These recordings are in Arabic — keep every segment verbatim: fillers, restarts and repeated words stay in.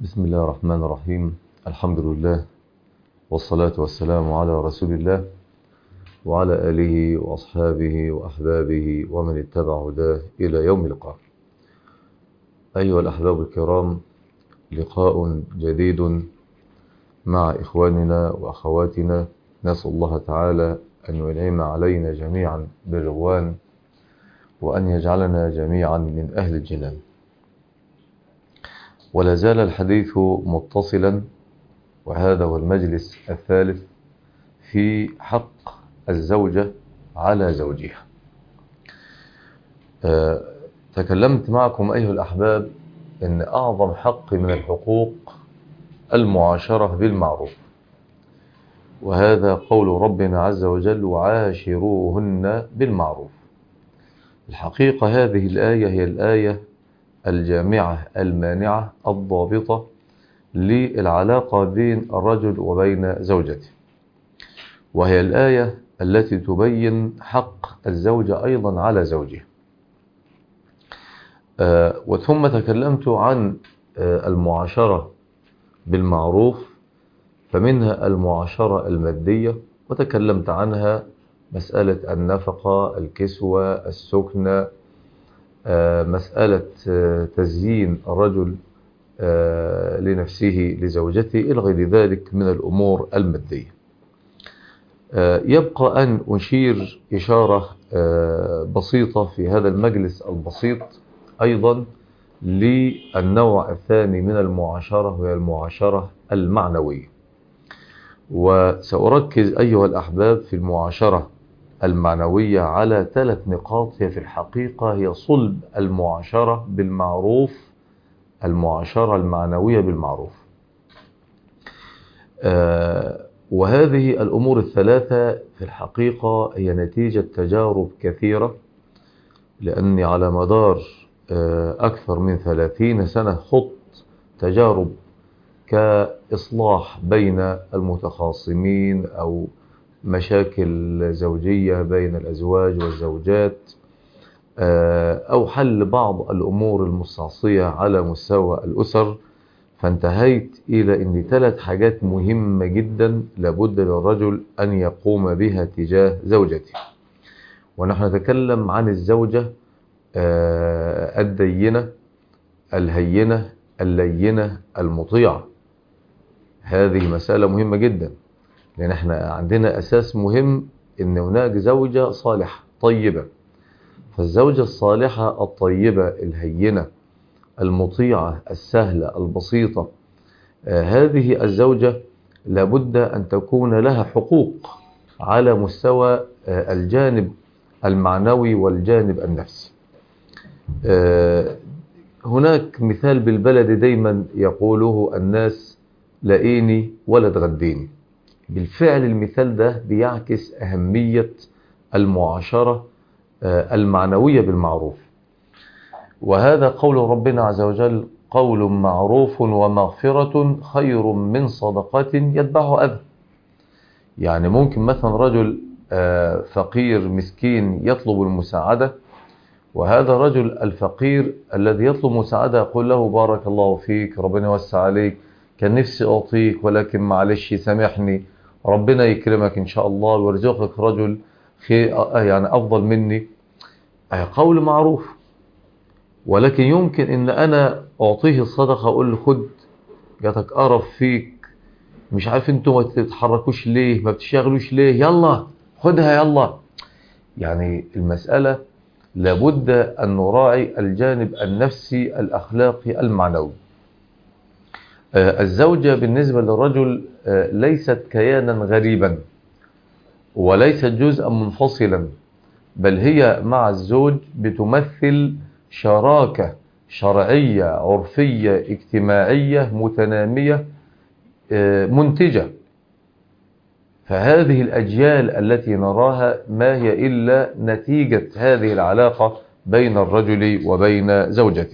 بسم الله الرحمن الرحيم. الحمد لله والصلاة والسلام على رسول الله وعلى آله وأصحابه وأحبابه ومن اتبع هداه إلى يوم اللقاء. أيها الأحباب الكرام، لقاء جديد مع إخواننا وأخواتنا، نسأل الله تعالى أن ينعم علينا جميعا بالرضوان وأن يجعلنا جميعا من أهل الجنان. ولا زال الحديث متصلا، وهذا هو المجلس الثالث في حق الزوجة على زوجها. أه تكلمت معكم أيها الأحباب أن أعظم حق من الحقوق المعاشرة بالمعروف، وهذا قول ربنا عز وجل: وعاشروهن بالمعروف. الحقيقة هذه الآية هي الآية الجامعة المانعة الضابطة للعلاقة بين الرجل وبين زوجته، وهي الآية التي تبين حق الزوجة أيضا على زوجها. آه وثم تكلمت عن آه المعاشرة بالمعروف، فمنها المعاشرة المادية، وتكلمت عنها مسألة النفقة، الكسوة، السكنة، آه مسألة آه تزيين الرجل آه لنفسه لزوجته إلى غير ذلك من الأمور المادية. يبقى أن أشير إشارة بسيطة في هذا المجلس البسيط أيضا للنوع الثاني من المعاشرة، وهي المعاشرة المعنوية. وسأركز أيها الأحباب في المعاشرة المعنوية على ثلاث نقاط هي في الحقيقة هي صلب المعاشرة بالمعروف، المعاشرة المعنوية بالمعروف. آه وهذه الأمور الثلاثة في الحقيقة هي نتيجة تجارب كثيرة، لأني على مدار أكثر من ثلاثين سنة خضت تجارب كإصلاح بين المتخاصمين أو مشاكل زوجية بين الأزواج والزوجات، أو حل بعض الأمور المستعصية على مستوى الأسر. فانتهيت إلى أن ثلاث حاجات مهمة جدا لابد للرجل أن يقوم بها تجاه زوجته. ونحن نتكلم عن الزوجة الدينة الهينة اللينة المطيعة. هذه مسألة مهمة جدا، لأن احنا عندنا أساس مهم أن هناك زوجة صالحة طيبة. فالزوجة الصالحة الطيبة الهينة المطيعة السهلة البسيطة، آه هذه الزوجة لابد أن تكون لها حقوق على مستوى آه الجانب المعنوي والجانب النفسي. آه هناك مثال بالبلد دايما يقوله الناس: لاقيني ولا تغديني. بالفعل المثال ده بيعكس أهمية المعاشرة آه المعنوية بالمعروف. وهذا قول ربنا عز وجل: قول معروف ومغفرة خير من صدقة يتبعها أذى. يعني ممكن مثلا رجل فقير مسكين يطلب المساعدة، وهذا الرجل الفقير الذي يطلب مساعدة يقول له: بارك الله فيك، ربنا يوسع عليك، كان نفسي أعطيك ولكن معلش سامحني، ربنا يكرمك إن شاء الله ويرزقك رجل خير يعني أفضل مني. قول معروف. ولكن يمكن ان انا اعطيه الصدقة، اقول له: خد، جاتك قرف فيك، مش عارف انتوا ما تتحركوش ليه، ما بتشتغلوش ليه، يلا خدها يلا. يعني المسألة لابد ان نراعي الجانب النفسي الاخلاقي المعنوي. آه الزوجة بالنسبة للرجل آه ليست كيانا غريبا، وليست جزءا منفصلا، بل هي مع الزوج بتمثل شراكة شرعية عرفية اجتماعية متنامية منتجة. فهذه الأجيال التي نراها ما هي إلا نتيجة هذه العلاقة بين الرجل وبين زوجته.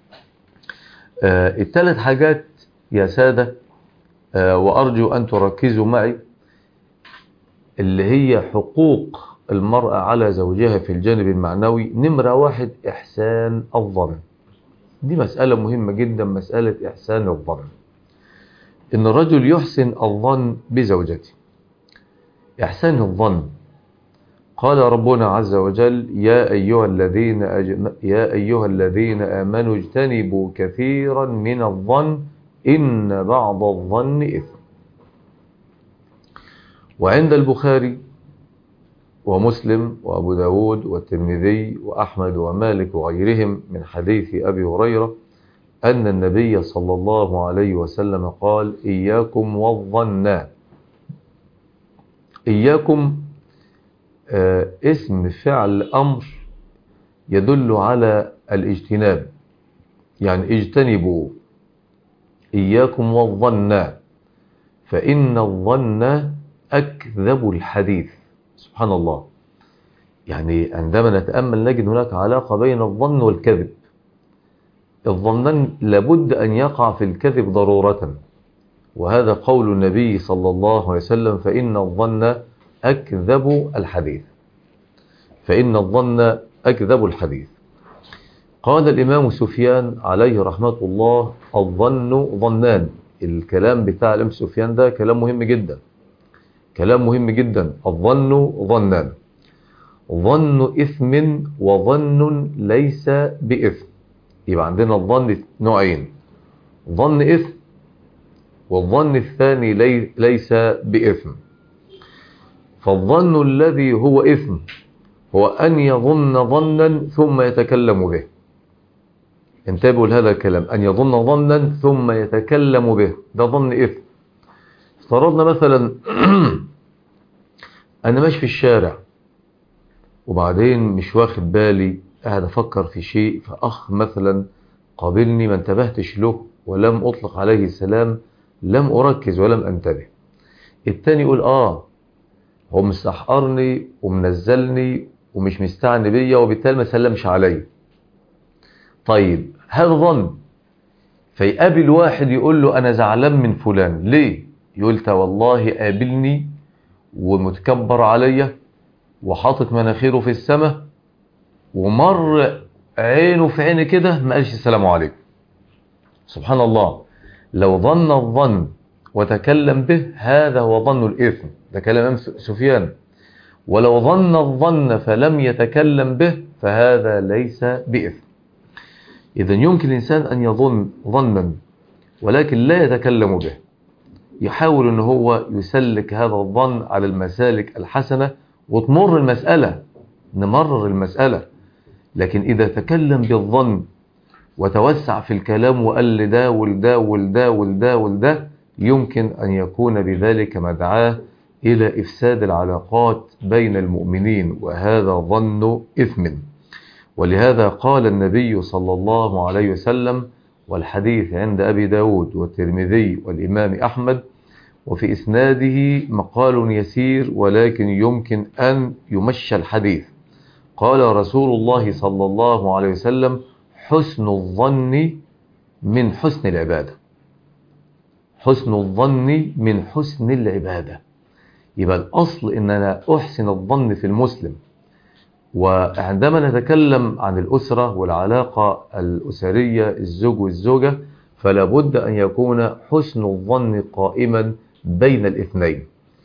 الثلاث حاجات يا سادة، وأرجو أن تركزوا معي، اللي هي حقوق المرأة على زوجها في الجانب المعنوي. نمرة واحد: إحسان الظن. دي مسألة مهمة جدا، مسألة إحسان الظن، إن الرجل يحسن الظن بزوجته. إحسان الظن، قال ربنا عز وجل: يا أيها الذين أج... يا أيها الذين آمنوا اجتنبوا كثيرا من الظن إن بعض الظن إثم. وعند البخاري ومسلم وأبو داود والترمذي وأحمد ومالك وغيرهم من حديث أبي هريرة أن النبي صلى الله عليه وسلم قال: إياكم والظن. إياكم آه اسم فعل أمر يدل على الاجتناب، يعني اجتنبوا. إياكم والظن فإن الظن أكذب الحديث. سبحان الله، يعني عندما نتأمل نجد هناك علاقة بين الظن والكذب. الظنان لابد أن يقع في الكذب ضرورة، وهذا قول النبي صلى الله عليه وسلم: فإن الظن أكذب الحديث. فإن الظن أكذب الحديث. قال الإمام سفيان عليه رحمة الله: الظن ظنان. الكلام بتاع الإمام سفيان ده كلام مهم جدا، كلام مهم جدا. الظن ظنان: ظن إثم وظن ليس بإثم. يبقى عندنا الظن نوعين: ظن إثم، والظن الثاني لي ليس بإثم. فالظن الذي هو إثم هو أن يظن ظنا ثم يتكلم به. انتبهوا لهذا الكلام: أن يظن ظنا ثم يتكلم به، ده ظن إثم. افترضنا مثلا أنا ماشي في الشارع وبعدين مش واخد بالي، قاعد أفكر في شيء، فأخ مثلا قابلني ما انتبهتش له ولم أطلق عليه السلام، لم أركز ولم أنتبه. التاني يقول: آه هو مستحقرني ومنزلني ومش مستعني بيا وبالتالي ما سلمش علي. طيب هذا ظن. فيقابل واحد يقول له: أنا زعلان من فلان. ليه؟ يقول: تا والله قابلني ومتكبر عليا وحاطط مناخيره في السماء ومر عينه في عيني كده ما قالش السلام عليكم. سبحان الله، لو ظن الظن وتكلم به هذا هو ظن الإثم، ده كلام سفيان. ولو ظن الظن فلم يتكلم به فهذا ليس بإثم. إذن يمكن الإنسان أن يظن ظنا ولكن لا يتكلم به، يحاول أن هو يسلك هذا الظن على المسالك الحسنة وتمر المسألة، نمرر المسألة. لكن إذا تكلم بالظن وتوسع في الكلام وقال لده ولده ولده ولده ولده، يمكن أن يكون بذلك مدعاه إلى إفساد العلاقات بين المؤمنين، وهذا ظن إثم. ولهذا قال النبي صلى الله عليه وسلم، والحديث عند أبي داود والترمذي والإمام أحمد، وفي إسناده مقال يسير ولكن يمكن أن يمشى الحديث. قال رسول الله صلى الله عليه وسلم: حسن الظن من حسن العبادة. حسن الظن من حسن العبادة. يبقى الأصل إن أنا أحسن الظن في المسلم. وعندما نتكلم عن الأسرة والعلاقة الأسرية، الزوج والزوجة، فلا بد أن يكون حسن الظن قائما بين الاثنين.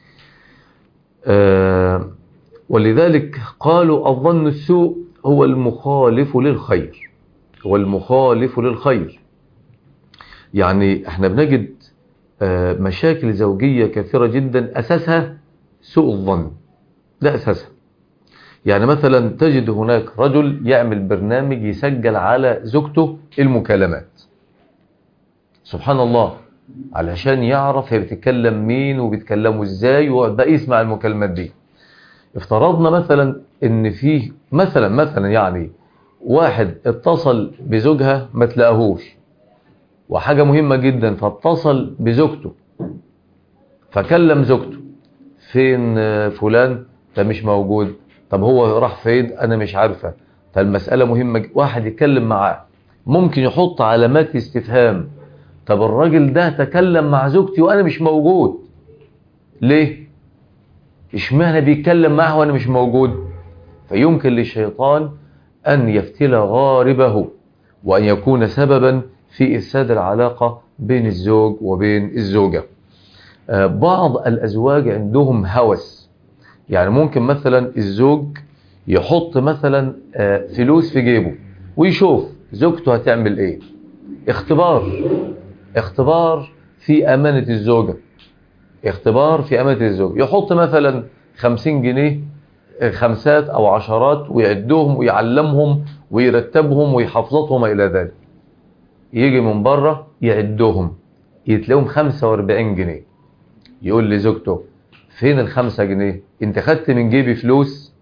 آه ولذلك قالوا: الظن السوء هو المخالف للخير، هو المخالف للخير. يعني احنا بنجد آه مشاكل زوجية كثيرة جدا أساسها سوء الظن، ده أساسها. يعني مثلا تجد هناك رجل يعمل برنامج يسجل على زوجته المكالمات، سبحان الله، علشان يعرف هي بتتكلم مين وبتكلمه ازاي، وبقى يسمع المكالمات دي. افترضنا مثلا ان فيه مثلا مثلا يعني واحد اتصل بزوجها ما تلاقاهوش، وحاجة مهمة جدا، فاتصل بزوجته فكلم زوجته: فين فلان؟ ده مش موجود. طب هو راح فين؟ انا مش عارفة. فالمسألة مهمة. واحد يتكلم معاه ممكن يحط علامات استفهام: طب الراجل ده تكلم مع زوجتي وانا مش موجود، ليه؟ اشمعنى بيتكلم معه وانا مش موجود؟ فيمكن للشيطان ان يفتل غاربه وأن يكون سببا في إفساد العلاقة بين الزوج وبين الزوجة. بعض الأزواج عندهم هوس، يعني ممكن مثلا الزوج يحط مثلا فلوس في جيبه ويشوف زوجته هتعمل ايه. اختبار اختبار في أمانة الزوجة، اختبار في أمانة الزوج. يحط مثلا خمسين جنيه خمسات أو عشرات ويعدهم ويعلمهم ويرتبهم ويحفظتهم إلى ذلك. يجي من بره يعدهم يتلاقيهم خمسة واربعين جنيه. يقول لزوجته فين الخمسة جنيه؟ انت خدت من جيبي فلوس؟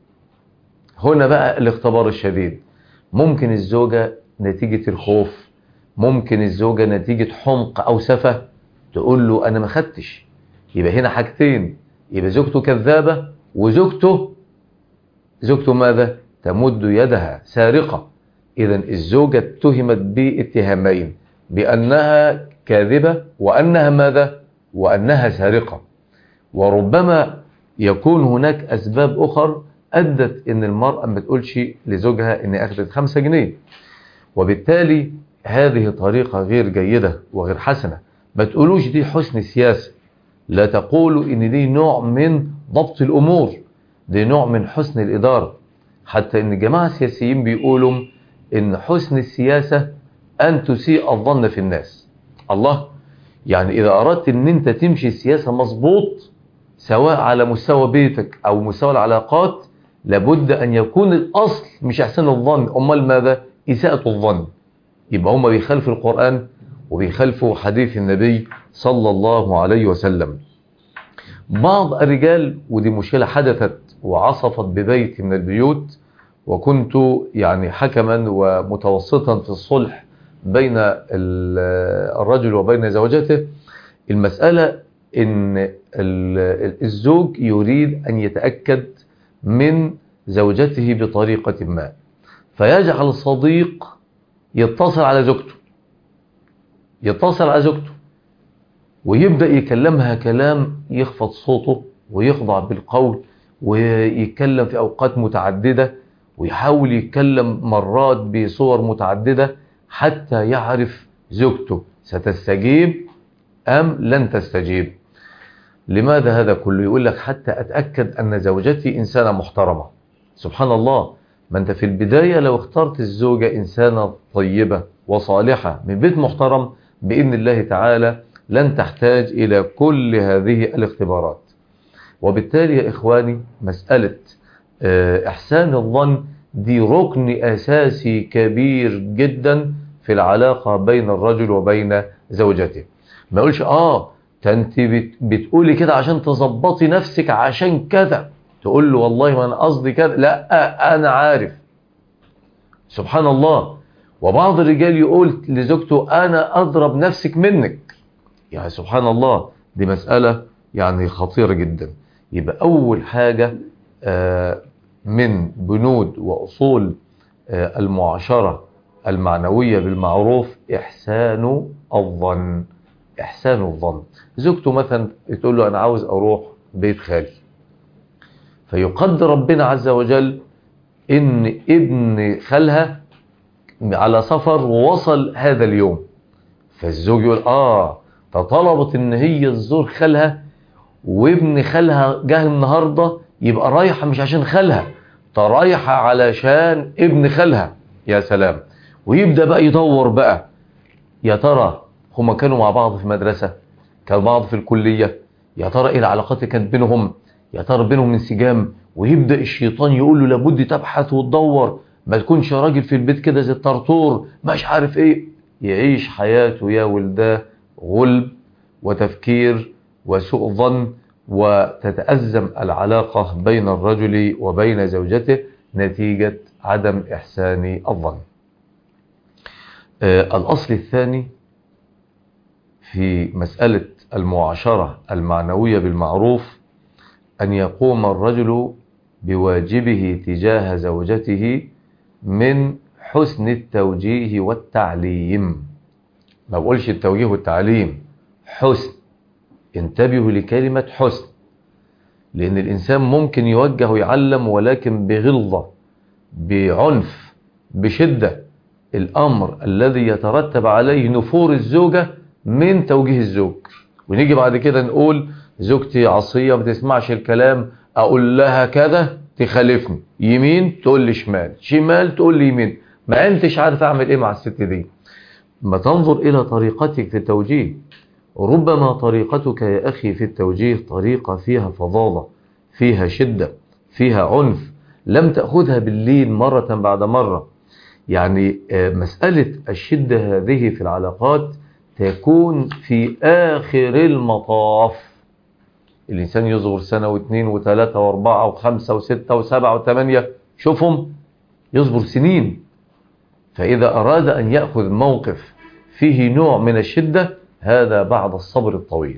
هنا بقى الاختبار الشديد. ممكن الزوجة نتيجة الخوف، ممكن الزوجة نتيجة حمق أو سفة تقول له أنا ما خدتش. يبقى هنا حاجتين، يبقى زوجته كذابة وزوجته زوجته ماذا؟ تمد يدها سارقة. إذا الزوجة اتهمت باتهامين، بأنها كاذبة وأنها ماذا؟ وأنها سارقة. وربما يكون هناك أسباب أخرى أدت إن المرأة ما تقولش لزوجها إني أخذت خمسة جنيه، وبالتالي هذه طريقة غير جيدة وغير حسنة. ما تقولوش دي حسن سياسة، لا تقولوا إن دي نوع من ضبط الأمور، دي نوع من حسن الإدارة. حتى إن جماعة سياسيين بيقولوا إن حسن السياسة أن تسيء الظن في الناس. الله، يعني إذا أردت إن أنت تمشي السياسة مظبوط سواء على مستوى بيتك أو مستوى العلاقات، لابد أن يكون الأصل مش إحسان الظن، أمال ماذا؟ إساءة الظن. يبقى هم بيخالفوا القرآن وبيخالفوا حديث النبي صلى الله عليه وسلم. بعض الرجال، ودي مشكلة حدثت وعصفت ببيت من البيوت، وكنت يعني حكما ومتوسطا في الصلح بين الرجل وبين زوجته. المسألة إن الزوج يريد أن يتأكد من زوجته بطريقة ما، فيجعل الصديق يتصل على زوجته يتصل على زوجته ويبدأ يكلمها كلام يخفض صوته ويخضع بالقول، ويتكلم في أوقات متعددة، ويحاول يتكلم مرات بصور متعددة حتى يعرف زوجته ستستجيب أم لن تستجيب. لماذا هذا كله؟ يقول لك حتى أتأكد أن زوجتي إنسانة محترمة. سبحان الله، ما أنت في البداية لو اخترت الزوجة إنسانة طيبة وصالحة من بيت محترم بإذن الله تعالى لن تحتاج إلى كل هذه الاختبارات. وبالتالي يا إخواني، مسألة إحسان الظن دي ركن أساسي كبير جدا في العلاقة بين الرجل وبين زوجته. ما يقولش آه انت بتقولي كده عشان تظبطي نفسك عشان كذا، تقول له والله ما أنا قصدي كذا، لا أنا عارف. سبحان الله. وبعض الرجال يقول لزوجته أنا أضرب نفسك منك. يعني سبحان الله، دي مسألة يعني خطيرة جدا. يبقى أول حاجة من بنود وأصول المعاشرة المعنوية بالمعروف إحسان الظن. إحسان الظن. زوجته مثلا تقول له أنا عاوز أروح بيت خالي، فيقدر ربنا عز وجل إن ابن خالها على سفر ووصل هذا اليوم، فالزوج يقول آه فطلبت إن هي تزور خالها وابن خالها جه النهاردة، يبقى رايحة مش عشان خالها، رايحة علشان ابن خالها. يا سلام. ويبدأ بقى يدور بقى، يا ترى هما كانوا مع بعض في مدرسة، كانوا بعض في الكلية، يا ترى ايه العلاقات اللي كانت بينهم، يا ترى بينهم انسجام. ويبدأ الشيطان يقول له لابد تبحث وتدور، ما تكونش راجل في البيت كده زي الطرطور مش عارف ايه. يعيش حياته يا ولداه غلب وتفكير وسوء ظن، وتتأزم العلاقة بين الرجل وبين زوجته نتيجة عدم إحسان الظن. آه الأصل الثاني في مسألة المعاشرة المعنوية بالمعروف أن يقوم الرجل بواجبه تجاه زوجته من حسن التوجيه والتعليم. ما بقولش التوجيه والتعليم، حسن. انتبهوا لكلمة حسن، لأن الإنسان ممكن يوجه ويعلم ولكن بغلظة، بعنف، بشدة. الأمر الذي يترتب عليه نفور الزوجة من توجيه الزوج. ونيجي بعد كده نقول زوجتي عصية ما تسمعش الكلام، أقول لها كذا تخالفني، يمين تقول لي شمال، شمال تقول لي يمين، ما أنتش عارف أعمل إيه مع الست دي. ما تنظر إلى طريقتك في التوجيه. ربما طريقتك يا أخي في التوجيه طريقة فيها فظاظة، فيها شدة، فيها عنف، لم تأخذها باللين مرة بعد مرة. يعني مسألة الشدة هذه في العلاقات تكون في آخر المطاف. الإنسان يصبر سنة واثنين وثلاثة واربعة وخمسة وستة وسبعة وثمانية، شوفهم يصبر سنين. فإذا أراد أن يأخذ موقف فيه نوع من الشدة، هذا بعد الصبر الطويل.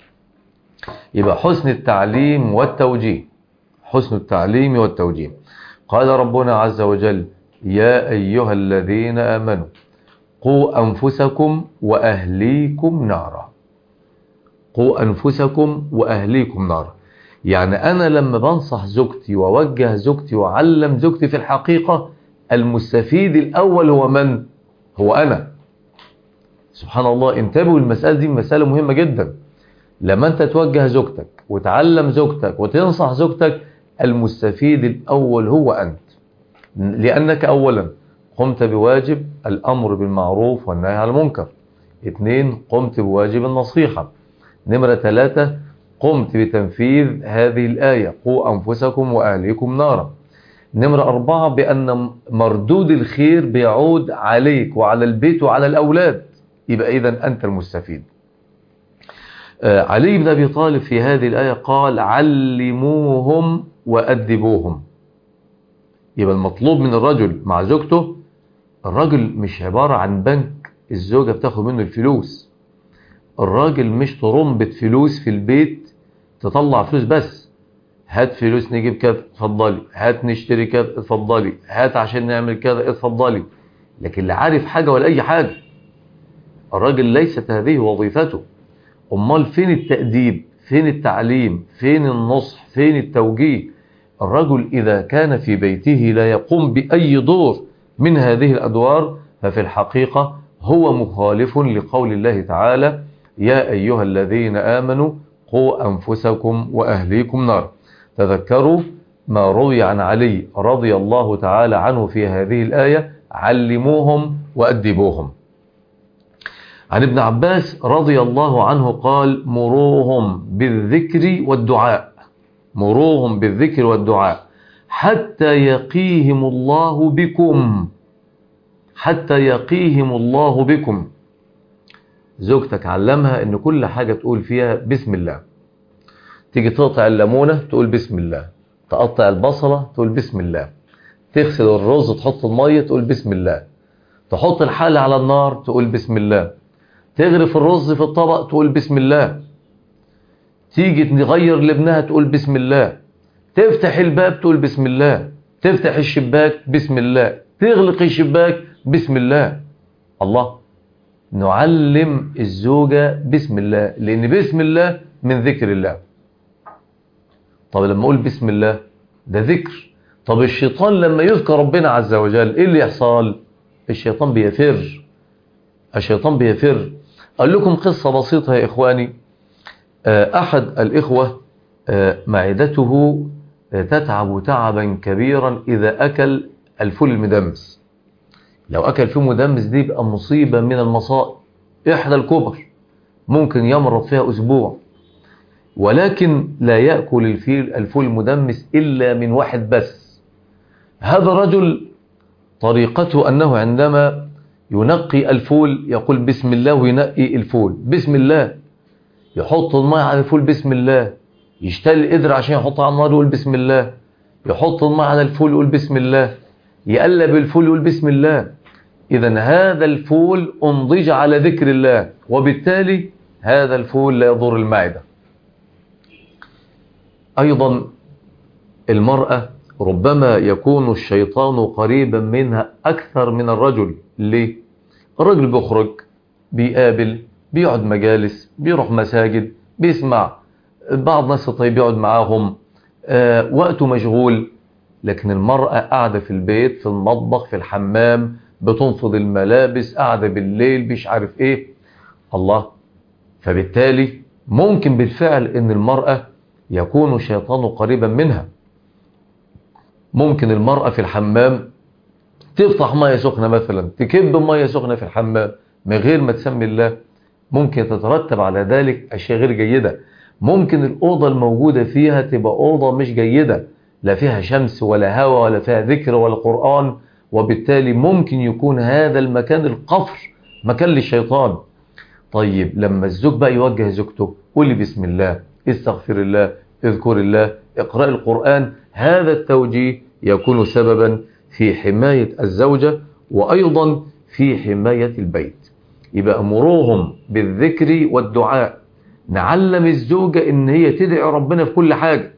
يبقى حسن التعليم والتوجيه، حسن التعليم والتوجيه. قال ربنا عز وجل: يا أيها الذين آمنوا قوا أنفسكم وأهليكم نارا. قوا أنفسكم وأهليكم نارا. يعني أنا لما بنصح زوجتي ووجه زوجتي وعلم زوجتي، في الحقيقة المستفيد الأول هو من؟ هو أنا. سبحان الله، انتبهوا المسألة دي مسألة مهمة جدا. لما أنت توجه زوجتك وتعلم زوجتك وتنصح زوجتك، المستفيد الأول هو أنت، لأنك أولا قمت بواجب الأمر بالمعروف والنهي عن المنكر. اثنين، قمت بواجب النصيحة. نمرة ثلاثة، قمت بتنفيذ هذه الآية: قوا أنفسكم وأهليكم نارا. نمرة أربعة، بأن مردود الخير بيعود عليك وعلى البيت وعلى الأولاد. يبقى إذن أنت المستفيد. آه علي بن أبي طالب في هذه الآية قال: علموهم وأدبوهم. يبقى المطلوب من الرجل مع زوجته، الرجل مش عبارة عن بنك الزوجة بتاخد منه الفلوس. الراجل مش طرمبة فلوس في البيت تطلع فلوس بس. هات فلوس نجيب كذا اتفضلي، هات نشتري كذا اتفضلي، هات عشان نعمل كذا اتفضلي. لكن لا عارف حاجة ولا أي حاجة. الراجل ليست هذه وظيفته. أمال فين التأديب؟ فين التعليم؟ فين النصح؟ فين التوجيه؟ الرجل إذا كان في بيته لا يقوم بأي دور من هذه الأدوار، ففي الحقيقة هو مخالف لقول الله تعالى: يا أيها الذين آمنوا قوا أنفسكم وأهليكم نار. تذكروا ما روي عن علي رضي الله تعالى عنه في هذه الآية: علموهم وأدبوهم. عن ابن عباس رضي الله عنه قال: مروهم بالذكر والدعاء، مروهم بالذكر والدعاء حتى يقيهم الله بكم، حتى يقيهم الله بكم. زوجتك علمها ان كل حاجة تقول فيها بسم الله. تيجي تقطع الليمونة تقول بسم الله، تقطع البصلة تقول بسم الله، تغسل الرز تحط المية تقول بسم الله، تحط الحلة على النار تقول بسم الله، تغرف الرز في الطبق تقول بسم الله، تيجي تغير لابنها تقول بسم الله، تفتح الباب تقول بسم الله، تفتح الشباك بسم الله، تغلق الشباك بسم الله. الله، نعلم الزوجة بسم الله، لأن بسم الله من ذكر الله. طب لما أقول بسم الله ده ذكر. طب الشيطان لما يذكر ربنا عز وجل إيه اللي يحصل؟ الشيطان بيفر، الشيطان بيفر. أقول لكم قصة بسيطة يا إخواني. أحد الإخوة معدته تتعب تعبا كبيرا إذا أكل الفول المدمس. لو أكل فول مدمس دي بقى مصيبة من المصائب، إحدى الكبر، ممكن يمرض فيها أسبوع. ولكن لا يأكل الفول المدمس إلا من واحد بس. هذا الرجل طريقته أنه عندما ينقي الفول يقول بسم الله وينقي الفول بسم الله، يحط الماء على الفول بسم الله، يشتري القدر عشان يحطها على النار يقول بسم الله، يحط الماء على الفول يقول بسم الله، يقلب الفول يقول بسم الله. إذن هذا الفول أنضج على ذكر الله، وبالتالي هذا الفول لا يضر المعدة. أيضا المرأة ربما يكون الشيطان قريبا منها أكثر من الرجل. ليه؟ الرجل بيخرج، بيقابل، بيقعد مجالس، بيروح مساجد، بيسمع بعض ناس طيب يقعد معاهم، آه وقته مشغول. لكن المرأة قاعدة في البيت، في المطبخ، في الحمام، بتنفض الملابس، قاعدة بالليل، مش عارف ايه. الله. فبالتالي ممكن بالفعل ان المرأة يكون الشيطان قريبا منها. ممكن المرأة في الحمام تفتح مية سخنة مثلا، تكب مية سخنة في الحمام من غير ما تسمي الله، ممكن تترتب على ذلك أشياء غير جيدة. ممكن الأوضة الموجودة فيها تبقى أوضة مش جيدة، لا فيها شمس ولا هواء ولا فيها ذكر ولا قرآن، وبالتالي ممكن يكون هذا المكان القفر مكان للشيطان. طيب لما الزوج بقى يوجه زوجته، قولي بسم الله، استغفر الله، اذكر الله، اقرأ القرآن، هذا التوجيه يكون سببا في حماية الزوجة وأيضا في حماية البيت. يبقى أمروهم بالذكر والدعاء، نعلم الزوجة إن هي تدعي ربنا في كل حاجة.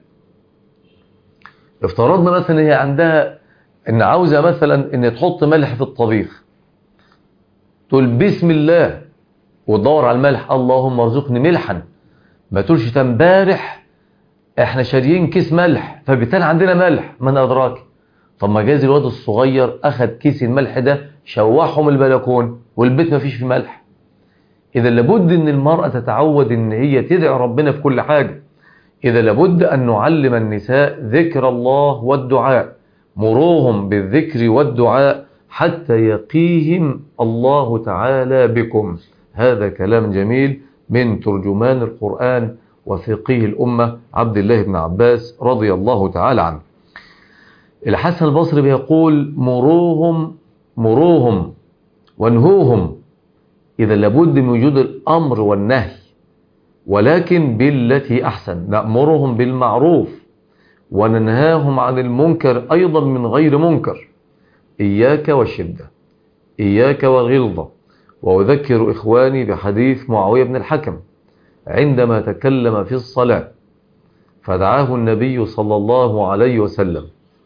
افترضنا مثلا هي عندها إن عاوزة مثلا إن تحط ملح في الطبيخ، تقول بسم الله وتدور على الملح، اللهم ارزقني ملحا. ما تقولش امبارح احنا شاريين كيس ملح فبالتالي عندنا ملح، من أدراك؟ طب ما جايز الواد الصغير أخذ كيس الملح ده شوحهم البلكون والبيت ما فيش فيه ملح. إذا لابد أن المرأة تتعود أن هي تدعي ربنا في كل حاجة. إذا لابد أن نعلم النساء ذكر الله والدعاء، مروهم بالذكر والدعاء حتى يقيهم الله تعالى بكم. هذا كلام جميل من ترجمان القرآن وفقيه الأمة عبد الله بن عباس رضي الله تعالى عنه. الحسن البصري بيقول مروهم مروهم وانهوهم. إذا لابد من وجود الأمر والنهي، ولكن بالتي أحسن. نأمرهم بالمعروف وننهاهم عن المنكر أيضا من غير منكر. إياك والشدة، إياك والغلظة. وأذكر إخواني بحديث معاوية بن الحكم عندما تكلم في الصلاة، فدعاه النبي صلى الله عليه وسلم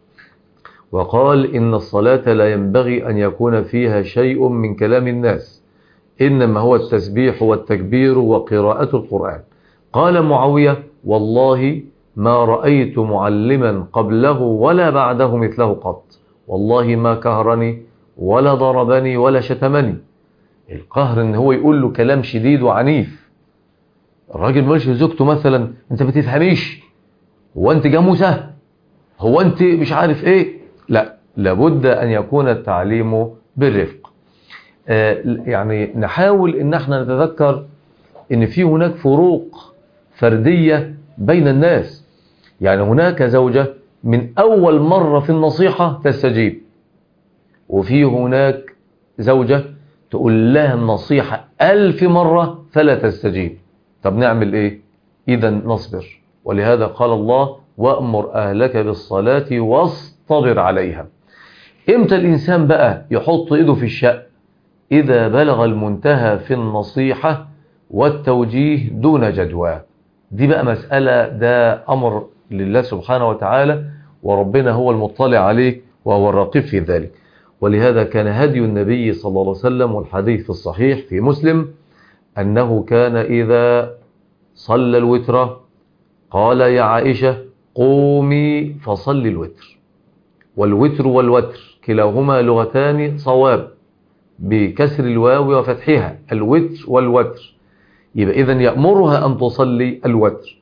وقال إن الصلاة لا ينبغي أن يكون فيها شيء من كلام الناس، إنما هو التسبيح والتكبير وقراءة القرآن. قال معاوية والله ما رأيت معلما قبله ولا بعده مثله قط، والله ما كهرني ولا ضربني ولا شتمني. القهر إن هو يقول له كلام شديد وعنيف. الراجل مالش زوجته مثلا أنت بتفهميش، هو أنت جاموسة، هو أنت مش عارف إيه. لا، لابد أن يكون التعليم بالرفق. آه يعني نحاول إن احنا نتذكر إن في هناك فروق فردية بين الناس. يعني هناك زوجة من أول مرة في النصيحة تستجيب، وفي هناك زوجة تقول لها النصيحة ألف مرة فلا تستجيب. طب نعمل إيه؟ إذا نصبر. ولهذا قال الله وأمر أهلك بالصلاة واصطبر عليها. إمتى الإنسان بقى يحط إيده في الشأن؟ إذا بلغ المنتهى في النصيحة والتوجيه دون جدوى. دي بقى مسألة، ده أمر لله سبحانه وتعالى، وربنا هو المطلع عليه وهو الرقيب في ذلك. ولهذا كان هدي النبي صلى الله عليه وسلم، والحديث في الصحيح في مسلم، أنه كان إذا صلى الوتر قال يا عائشة قومي فصلي الوتر. والوتر والوتر كلاهما لغتان صواب بكسر الواو وفتحها، الوتر والوتر. يبقى إذن يأمرها أن تصلي الوتر.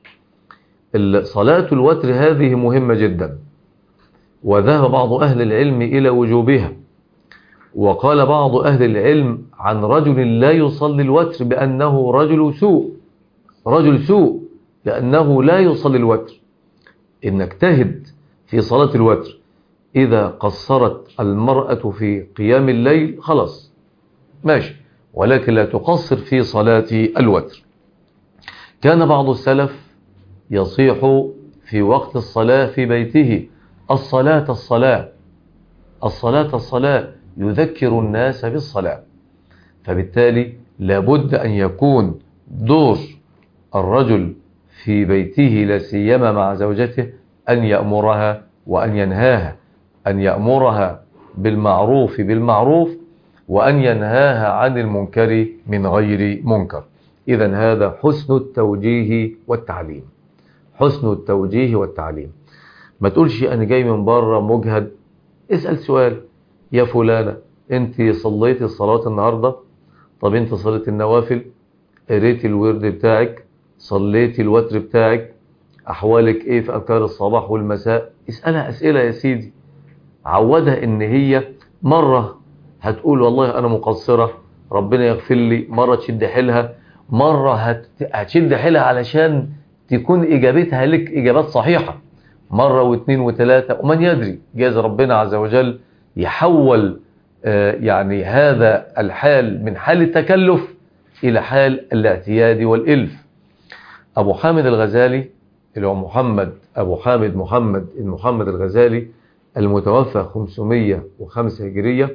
صلاة الوتر هذه مهمة جدا، وذهب بعض أهل العلم إلى وجوبها. وقال بعض أهل العلم عن رجل لا يصلي الوتر بأنه رجل سوء، رجل سوء لأنه لا يصلي الوتر. إن اجتهد في صلاة الوتر، إذا قصرت المرأة في قيام الليل خلاص ماشي، ولكن لا تقصر في صلاة الوتر. كان بعض السلف يصيح في وقت الصلاة في بيته الصلاة الصلاة الصلاة الصلاة، يذكر الناس بالصلاة. فبالتالي لابد أن يكون دور الرجل في بيته لا سيما مع زوجته أن يأمرها وأن ينهاها، أن يأمرها بالمعروف بالمعروف وأن ينهاها عن المنكر من غير منكر. إذن هذا حسن التوجيه والتعليم، حسن التوجيه والتعليم. ما تقولش أنا جاي من بره مجهد، اسأل سؤال، يا فلانة انت صليتي الصلاة النهاردة؟ طب انت صليت النوافل؟ قريتي الورد بتاعك؟ صليتي الوتر بتاعك؟ احوالك ايه في اذكار الصباح والمساء؟ اسألها اسئلة يا سيدي، عودها ان هي مرة هتقول والله انا مقصرة ربنا يغفر لي، مرة تشد حيلها، مرة هت... هتشد حيلها علشان تكون اجابتها لك اجابات صحيحة، مرة واثنين وثلاثة، ومن يدري جاز ربنا عز وجل يحول آه يعني هذا الحال من حال التكلف الى حال الاعتياد والالف. ابو حامد الغزالي اللي هو محمد ابو حامد محمد محمد الغزالي المتوفى خمسمائة وخمسة هجرية،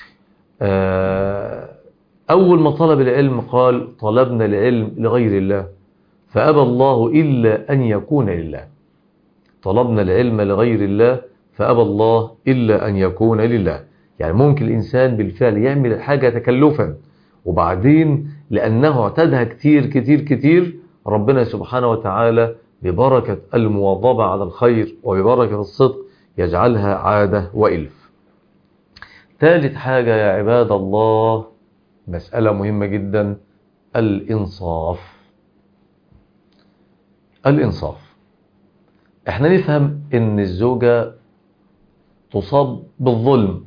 أول ما طلب العلم قال طلبنا العلم لغير الله فأبى الله إلا أن يكون لله. طلبنا العلم لغير الله فأبى الله إلا أن يكون لله. يعني ممكن الإنسان بالفعل يعمل الحاجة تكلفا، وبعدين لأنه اعتادها كتير كتير كتير ربنا سبحانه وتعالى ببركة المواظبة على الخير وببركة الصدق يجعلها عادة وإلف. ثالث حاجة يا عباد الله، مسألة مهمة جدا، الإنصاف. الإنصاف، احنا نفهم ان الزوجة تصاب بالظلم،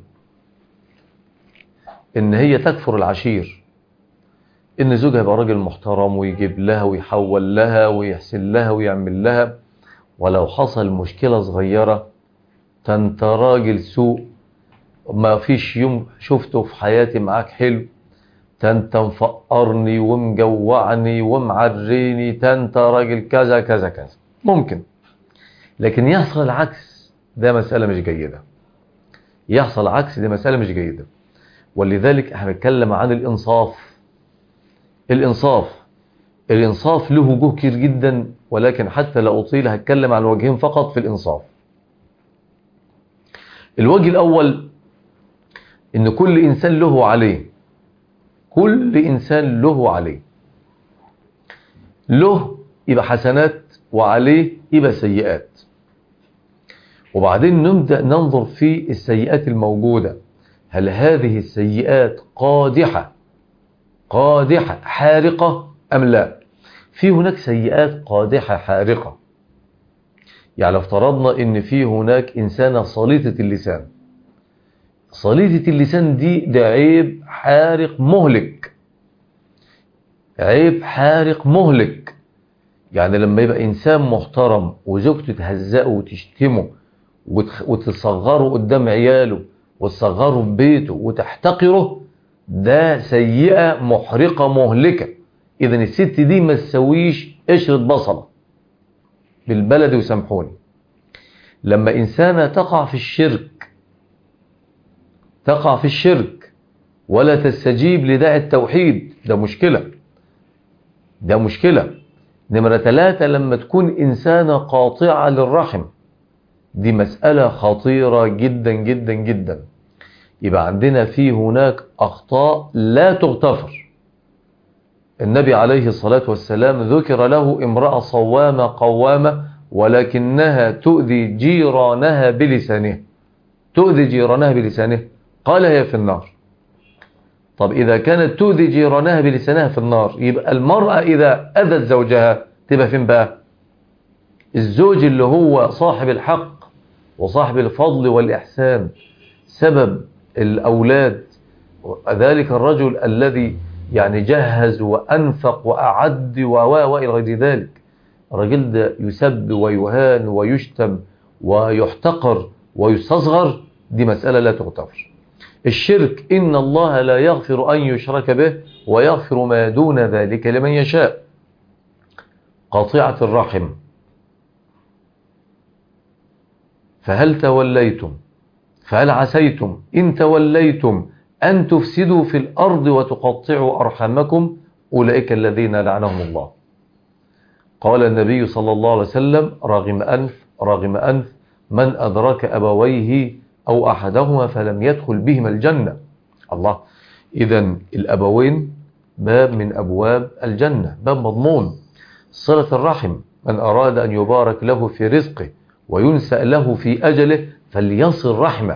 ان هي تكفر العشير، ان زوجها يبقى راجل محترم ويجيب لها ويحول لها ويحسن لها ويعمل لها، ولو حصل مشكلة صغيرة انت راجل سوء، ما فيش يوم شفته في حياتي معاك حلو، انت مفقرني ومجوعني ومعريني، انت راجل كذا كذا كذا. ممكن، لكن يحصل العكس ده مسألة مش جيدة. يحصل عكس دي مسألة مش جيدة. ولذلك احنا بنتكلم عن الإنصاف. الإنصاف الإنصاف له وجوه كتير جدا، ولكن حتى لا أطيل هتكلم عن وجهين فقط في الإنصاف. الوجه الأول إن كل إنسان له عليه، كل إنسان له عليه، له يبقى حسنات وعليه يبقى سيئات. وبعدين نبدأ ننظر في السيئات الموجودة، هل هذه السيئات قادحة قادحة حارقة أم لا؟ في هناك سيئات قادحة حارقة، يعني افترضنا ان في هناك إنسانة صليطة اللسان. صليطة اللسان دي ده عيب حارق مهلك، عيب حارق مهلك. يعني لما يبقى إنسان محترم وزوجته تهزقه وتشتمه وتصغره قدام عياله وتصغره في بيته وتحتقره، ده سيئة محرقة مهلكة. إذن الست دي ما تسويش قشرة بصلة بالبلد وسامحوني. لما إنسانة تقع في الشرك، تقع في الشرك ولا تستجيب لداعي التوحيد، ده مشكلة، ده مشكلة. نمرة ثلاثة، لما تكون إنسانة قاطعة للرحم، دي مسألة خطيرة جدا جدا جدا. يبقى عندنا في هناك أخطاء لا تغتفر. النبي عليه الصلاة والسلام ذكر له امرأة صوامة قوامة ولكنها تؤذي جيرانها بلسانها، تؤذي جيرانها بلسانها، قال هي في النار. طب إذا كانت تؤذي جيرانها بلسانها في النار، يبقى المرأة إذا أذت زوجها تبقى فين بقى؟ الزوج اللي هو صاحب الحق وصاحب الفضل والإحسان، سبب الأولاد، ذلك الرجل الذي يعني جهز وأنفق وأعد وإلى غير ذلك، الرجل ده يسب ويهان ويشتم ويحتقر ويستصغر، دي مسألة لا تغتفر. الشرك إن الله لا يغفر أن يشرك به ويغفر ما دون ذلك لمن يشاء. قاطعة الرحم، فهل توليتم فهل عسيتم إن توليتم أن تفسدوا في الأرض وتقطعوا أرحامكم أولئك الذين لعنهم الله. قال النبي صلى الله عليه وسلم رغم أنف رغم أنف من أدرك أبويه أو أحدهما فلم يدخل بهما الجنة. الله، إذن الأبوين باب من أبواب الجنة، باب مضمون. صلة الرحم، من أراد أن يبارك له في رزقه وينسأ له في أجله فليصل رحمه.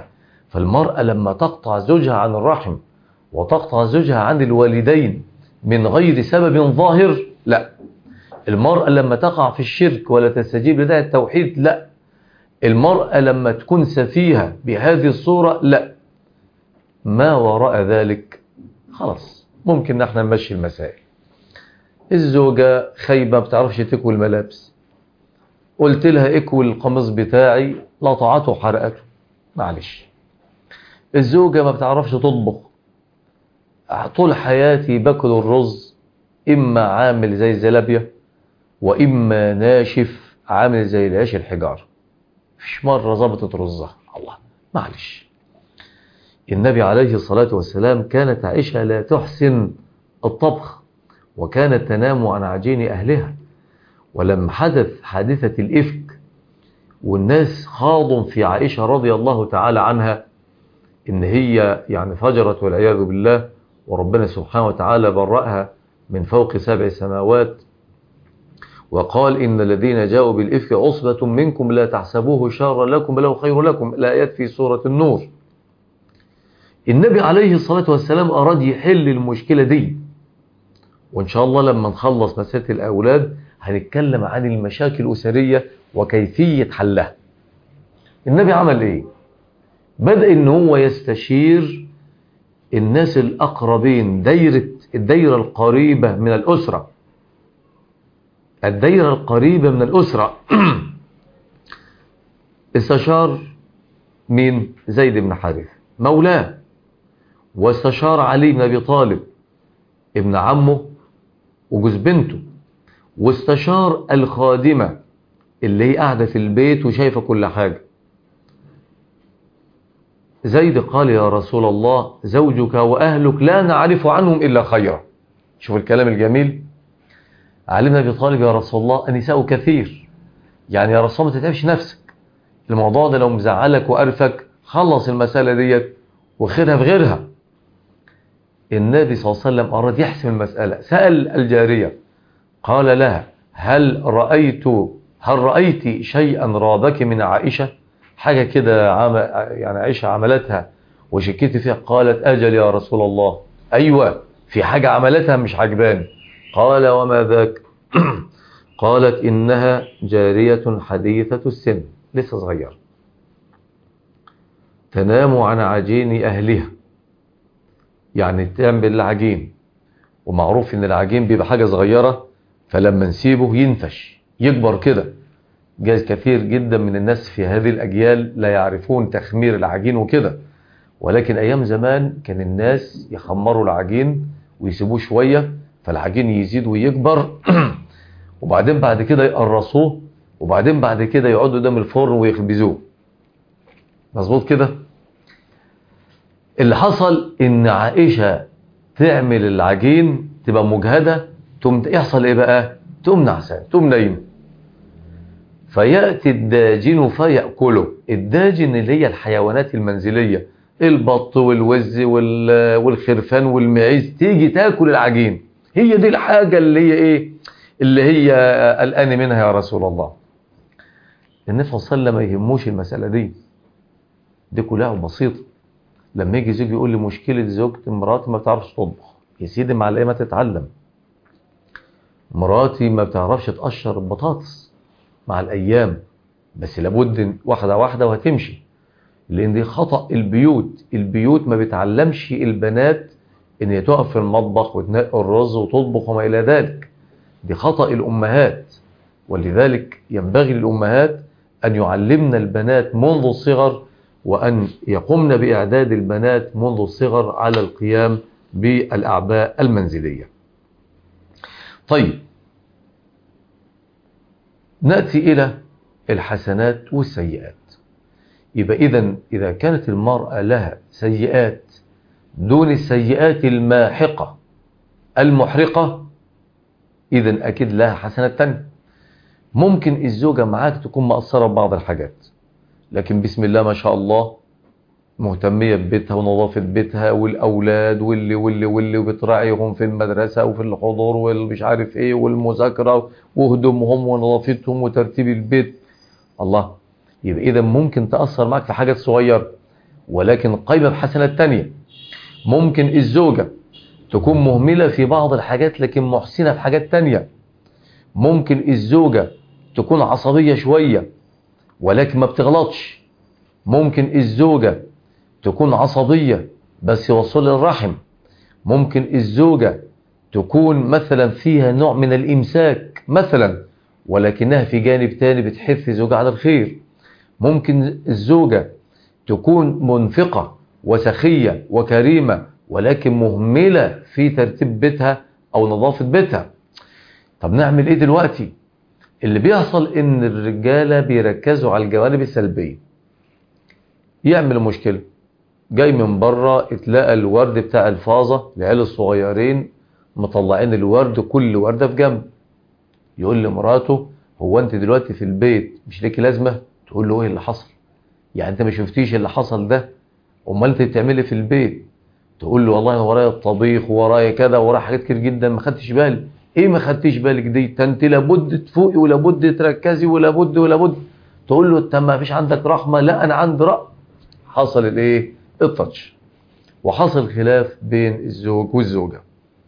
فالمرأة لما تقطع زوجها عن الرحم وتقطع زوجها عن الوالدين من غير سبب ظاهر، لا. المرأة لما تقع في الشرك ولا تستجيب لداعي التوحيد، لا. المرأة لما تكون سفيهة بهذه الصورة، لا. ما وراء ذلك خلاص ممكن نحن نمشي المسائل. الزوجة خايبة بتعرفش تكوي الملابس، قلت لها اكوي القميص بتاعي، لطعته وحرقته، معلش. الزوجة ما بتعرفش تطبخ، طول حياتي باكل الرز إما عامل زي الزلابية وإما ناشف عامل زي العيش الحجار، مفيش مرة ظبطت رزها، الله، معلش. النبي عليه الصلاة والسلام كانت عائشة لا تحسن الطبخ، وكانت تنام عن عجين أهلها. ولما حدث حادثة الإفك والناس خاضوا في عائشة رضي الله تعالى عنها إن هي يعني فجرت والعياذ بالله، وربنا سبحانه وتعالى برأها من فوق سبع سماوات، وقال إن الذين جاءوا بالإفك عصبة منكم لا تحسبوه شارا لكم بل هو خير لكم، الآيات في سورة النور. النبي عليه الصلاة والسلام أراد يحل المشكلة دي، وإن شاء الله لما نخلص مسألة الأولاد هنتكلم عن المشاكل الأسرية وكيفية حلها. النبي عمل إيه؟ بدأ إن هو يستشير الناس الأقربين، دايرة الدايرة القريبة من الأسرة، الدايرة القريبة من الأسرة. استشار مين؟ زيد بن حارثة مولاه، واستشار علي بن أبي طالب ابن عمه وجوز بنته، واستشار الخادمة اللي هي قاعدة في البيت وشايفة كل حاجة. زيد قال يا رسول الله زوجك وأهلك لا نعرف عنهم إلا خيرا. شوف الكلام الجميل. علي بن أبي طالب يا رسول الله النساء كثير، يعني يا رسول الله ما تتعبش نفسك، الموضوع ده لو مزعلك وقرفك خلص المسألة ديت وخيرها في غيرها. النبي صلى الله عليه وسلم أراد يحسم المسألة، سأل الجارية قال لها هل رأيت هل رأيت شيئا رابك من عائشة؟ حاجة كده عم يعني عائشة عملتها وشكيت فيها؟ قالت أجل يا رسول الله، أيوة في حاجة عملتها مش عجباني. قال وما ذاك؟ قالت إنها جارية حديثة السن، لسه صغيرة، تنام عن عجين أهلها، يعني تعمل العجين، ومعروف إن العجين بيبقى حاجة صغيرة فلما نسيبه ينفش يكبر كده. جايز كثير جدا من الناس في هذه الأجيال لا يعرفون تخمير العجين وكده، ولكن أيام زمان كان الناس يخمروا العجين ويسيبوه شوية فالعجين يزيد ويكبر وبعدين بعد كده يقرصوه، وبعدين بعد كده يقعدوا قدام الفرن ويخبزوه. مظبوط كده؟ اللي حصل ان عائشة تعمل العجين تبقى مجهدة، تقوم يحصل ايه بقى؟ تقوم نعسان، تقوم نايمة، فيأتي الداجن فيأكله. الداجن اللي هي الحيوانات المنزلية، البط والوز والخرفان والمعيز، تيجي تاكل العجين. هي دي الحاجة اللي هي ايه؟ اللي هي قلقان منها يا رسول الله. النبي صلى الله عليه وسلم ما يهموش المسألة دي، دي كلها بسيطة. لما يجي زوجي يقول لي مشكلة زوجتي مراتي ما بتعرفش تطبخ، يا سيدي مع الايه ما تتعلم. مراتي ما بتعرفش تقشر البطاطس، مع الايام، بس لابد واحدة واحدة وهتمشي، لان دي خطأ البيوت. البيوت ما بتعلمش البنات ان هي تقف في المطبخ وتنقي الرز وتطبخ وما الى ذلك، دي خطأ الامهات. ولذلك ينبغي للامهات ان يعلمن البنات منذ الصغر، وأن يقومن بإعداد البنات منذ الصغر على القيام بالأعباء المنزلية. طيب، نأتي إلى الحسنات والسيئات. يبقى إذن إذا كانت المرأة لها سيئات دون السيئات الماحقة المحرقة، إذن أكيد لها حسنات تانية. ممكن الزوجة معاك تكون مقصرة ببعض الحاجات، لكن بسم الله ما شاء الله مهتمية ببيتها ونظافة بيتها والأولاد واللي واللي واللي وبتراعيهم في المدرسة وفي الحضور والمش عارف ايه والمذاكرة وهدومهم ونظافتهم وترتيب البيت. الله، يبقى إذا ممكن تأثر معك في حاجات صغيرة، ولكن قايمة بحسنات تانية. ممكن الزوجة تكون مهملة في بعض الحاجات لكن محسنة في حاجات تانية. ممكن الزوجة تكون عصبية شوية ولكن ما بتغلطش. ممكن الزوجة تكون عصبية بس يوصل الرحم. ممكن الزوجة تكون مثلا فيها نوع من الإمساك مثلا ولكنها في جانب تاني بتحث زوجها على الخير. ممكن الزوجة تكون منفقة وسخية وكريمة ولكن مهملة في ترتيب بيتها أو نظافة بيتها. طب نعمل إيه دلوقتي؟ اللي بيحصل إن الرجالة بيركزوا على الجوانب السلبية. يعمل مشكلة، جاي من بره اتلاقى الورد بتاع الفازة العيال الصغيرين مطلعين الورد كل وردة في جنب. يقول لمراته هو انت دلوقتي في البيت مش ليكي لازمة؟ تقول له ايه اللي حصل؟ يعني انت ما شفتيش اللي حصل ده؟ امال انت بتعملي في البيت؟ تقول له والله ورايا الطبيخ ورايا كذا ورايا حاجات كتير جدا ما خدتش بالي. ايه ما خدتيش بالك دي؟ انت لابد تفوقي ولابد تركزي ولابد ولابد. تقول له انت ما فيش عندك رحمة؟ لا انا عندي رأي. حصل الايه؟ التاتش، وحصل خلاف بين الزوج والزوجة.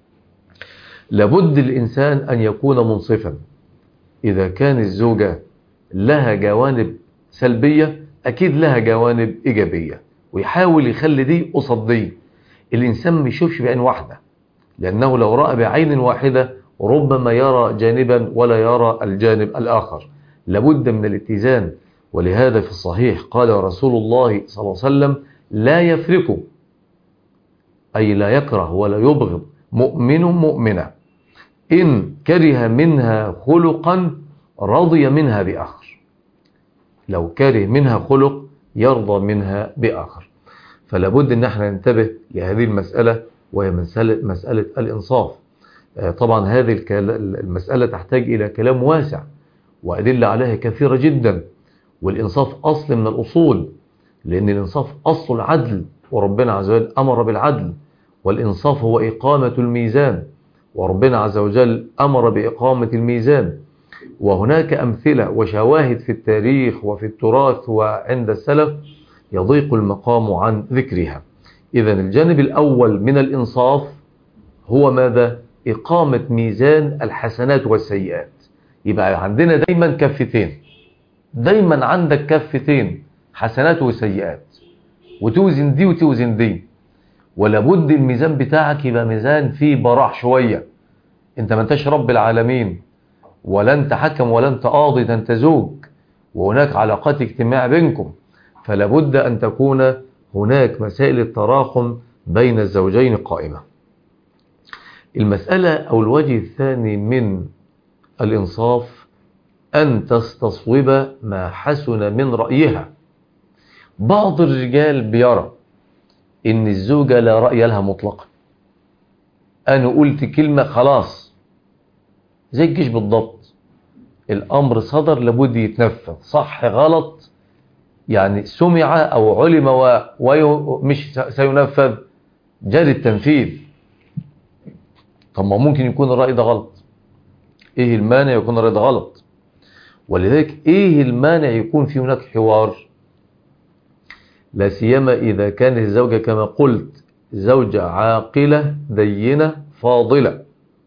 لابد الإنسان أن يكون منصفا. إذا كان الزوجة لها جوانب سلبية أكيد لها جوانب إيجابية، ويحاول يخلي دي قصاد دي. الإنسان ما يشوفش بعين واحدة، لأنه لو رأى بعين واحدة ربما يرى جانبا ولا يرى الجانب الآخر. لابد من الاتزان. ولهذا في الصحيح قال رسول الله صلى الله عليه وسلم لا يفرق، أي لا يكره ولا يبغض مؤمن مؤمنة إن كره منها خلقا رضي منها بآخر. لو كره منها خلق يرضى منها بآخر. فلابد أن احنا ننتبه لهذه المسألة، وهي مسألة, مسألة الإنصاف. طبعا هذه المسألة تحتاج إلى كلام واسع وأدلة عليها كثيرة جدا. والإنصاف أصل من الأصول، لأن الإنصاف أصل العدل، وربنا عز وجل أمر بالعدل. والإنصاف هو إقامة الميزان، وربنا عز وجل أمر بإقامة الميزان. وهناك أمثلة وشواهد في التاريخ وفي التراث وعند السلف يضيق المقام عن ذكرها. إذن الجانب الأول من الإنصاف هو ماذا؟ إقامة ميزان الحسنات والسيئات. يبقى عندنا دايما كفتين، دايما عندك كفتين، حسنات وسيئات، وتوزن دي وتوزن دي. ولابد الميزان بتاعك يبقى ميزان فيه براح شوية. انت ما انتش رب العالمين، ولا انت حكم ولا انت قاضي، ده انت زوج، وهناك علاقات اجتماع بينكم. فلابد ان تكون هناك مسائل التراحم بين الزوجين قائمة. المسألة او الوجه الثاني من الانصاف ان تستصوب ما حسن من رأيها. بعض الرجال بيرى ان الزوجة لا رأي لها مطلقا. انا قلت كلمة خلاص، زي الجيش بالضبط، الامر صدر لابد يتنفذ، صح غلط يعني سمع او علم ومش سينفذ، جاري التنفيذ. طب ما ممكن يكون الرأي ده غلط، ايه المانع يكون الرأي ده غلط؟ ولذلك ايه المانع يكون في هناك حوار؟ لا سيما إذا كانت الزوجة كما قلت زوجة عاقلة دينة فاضلة.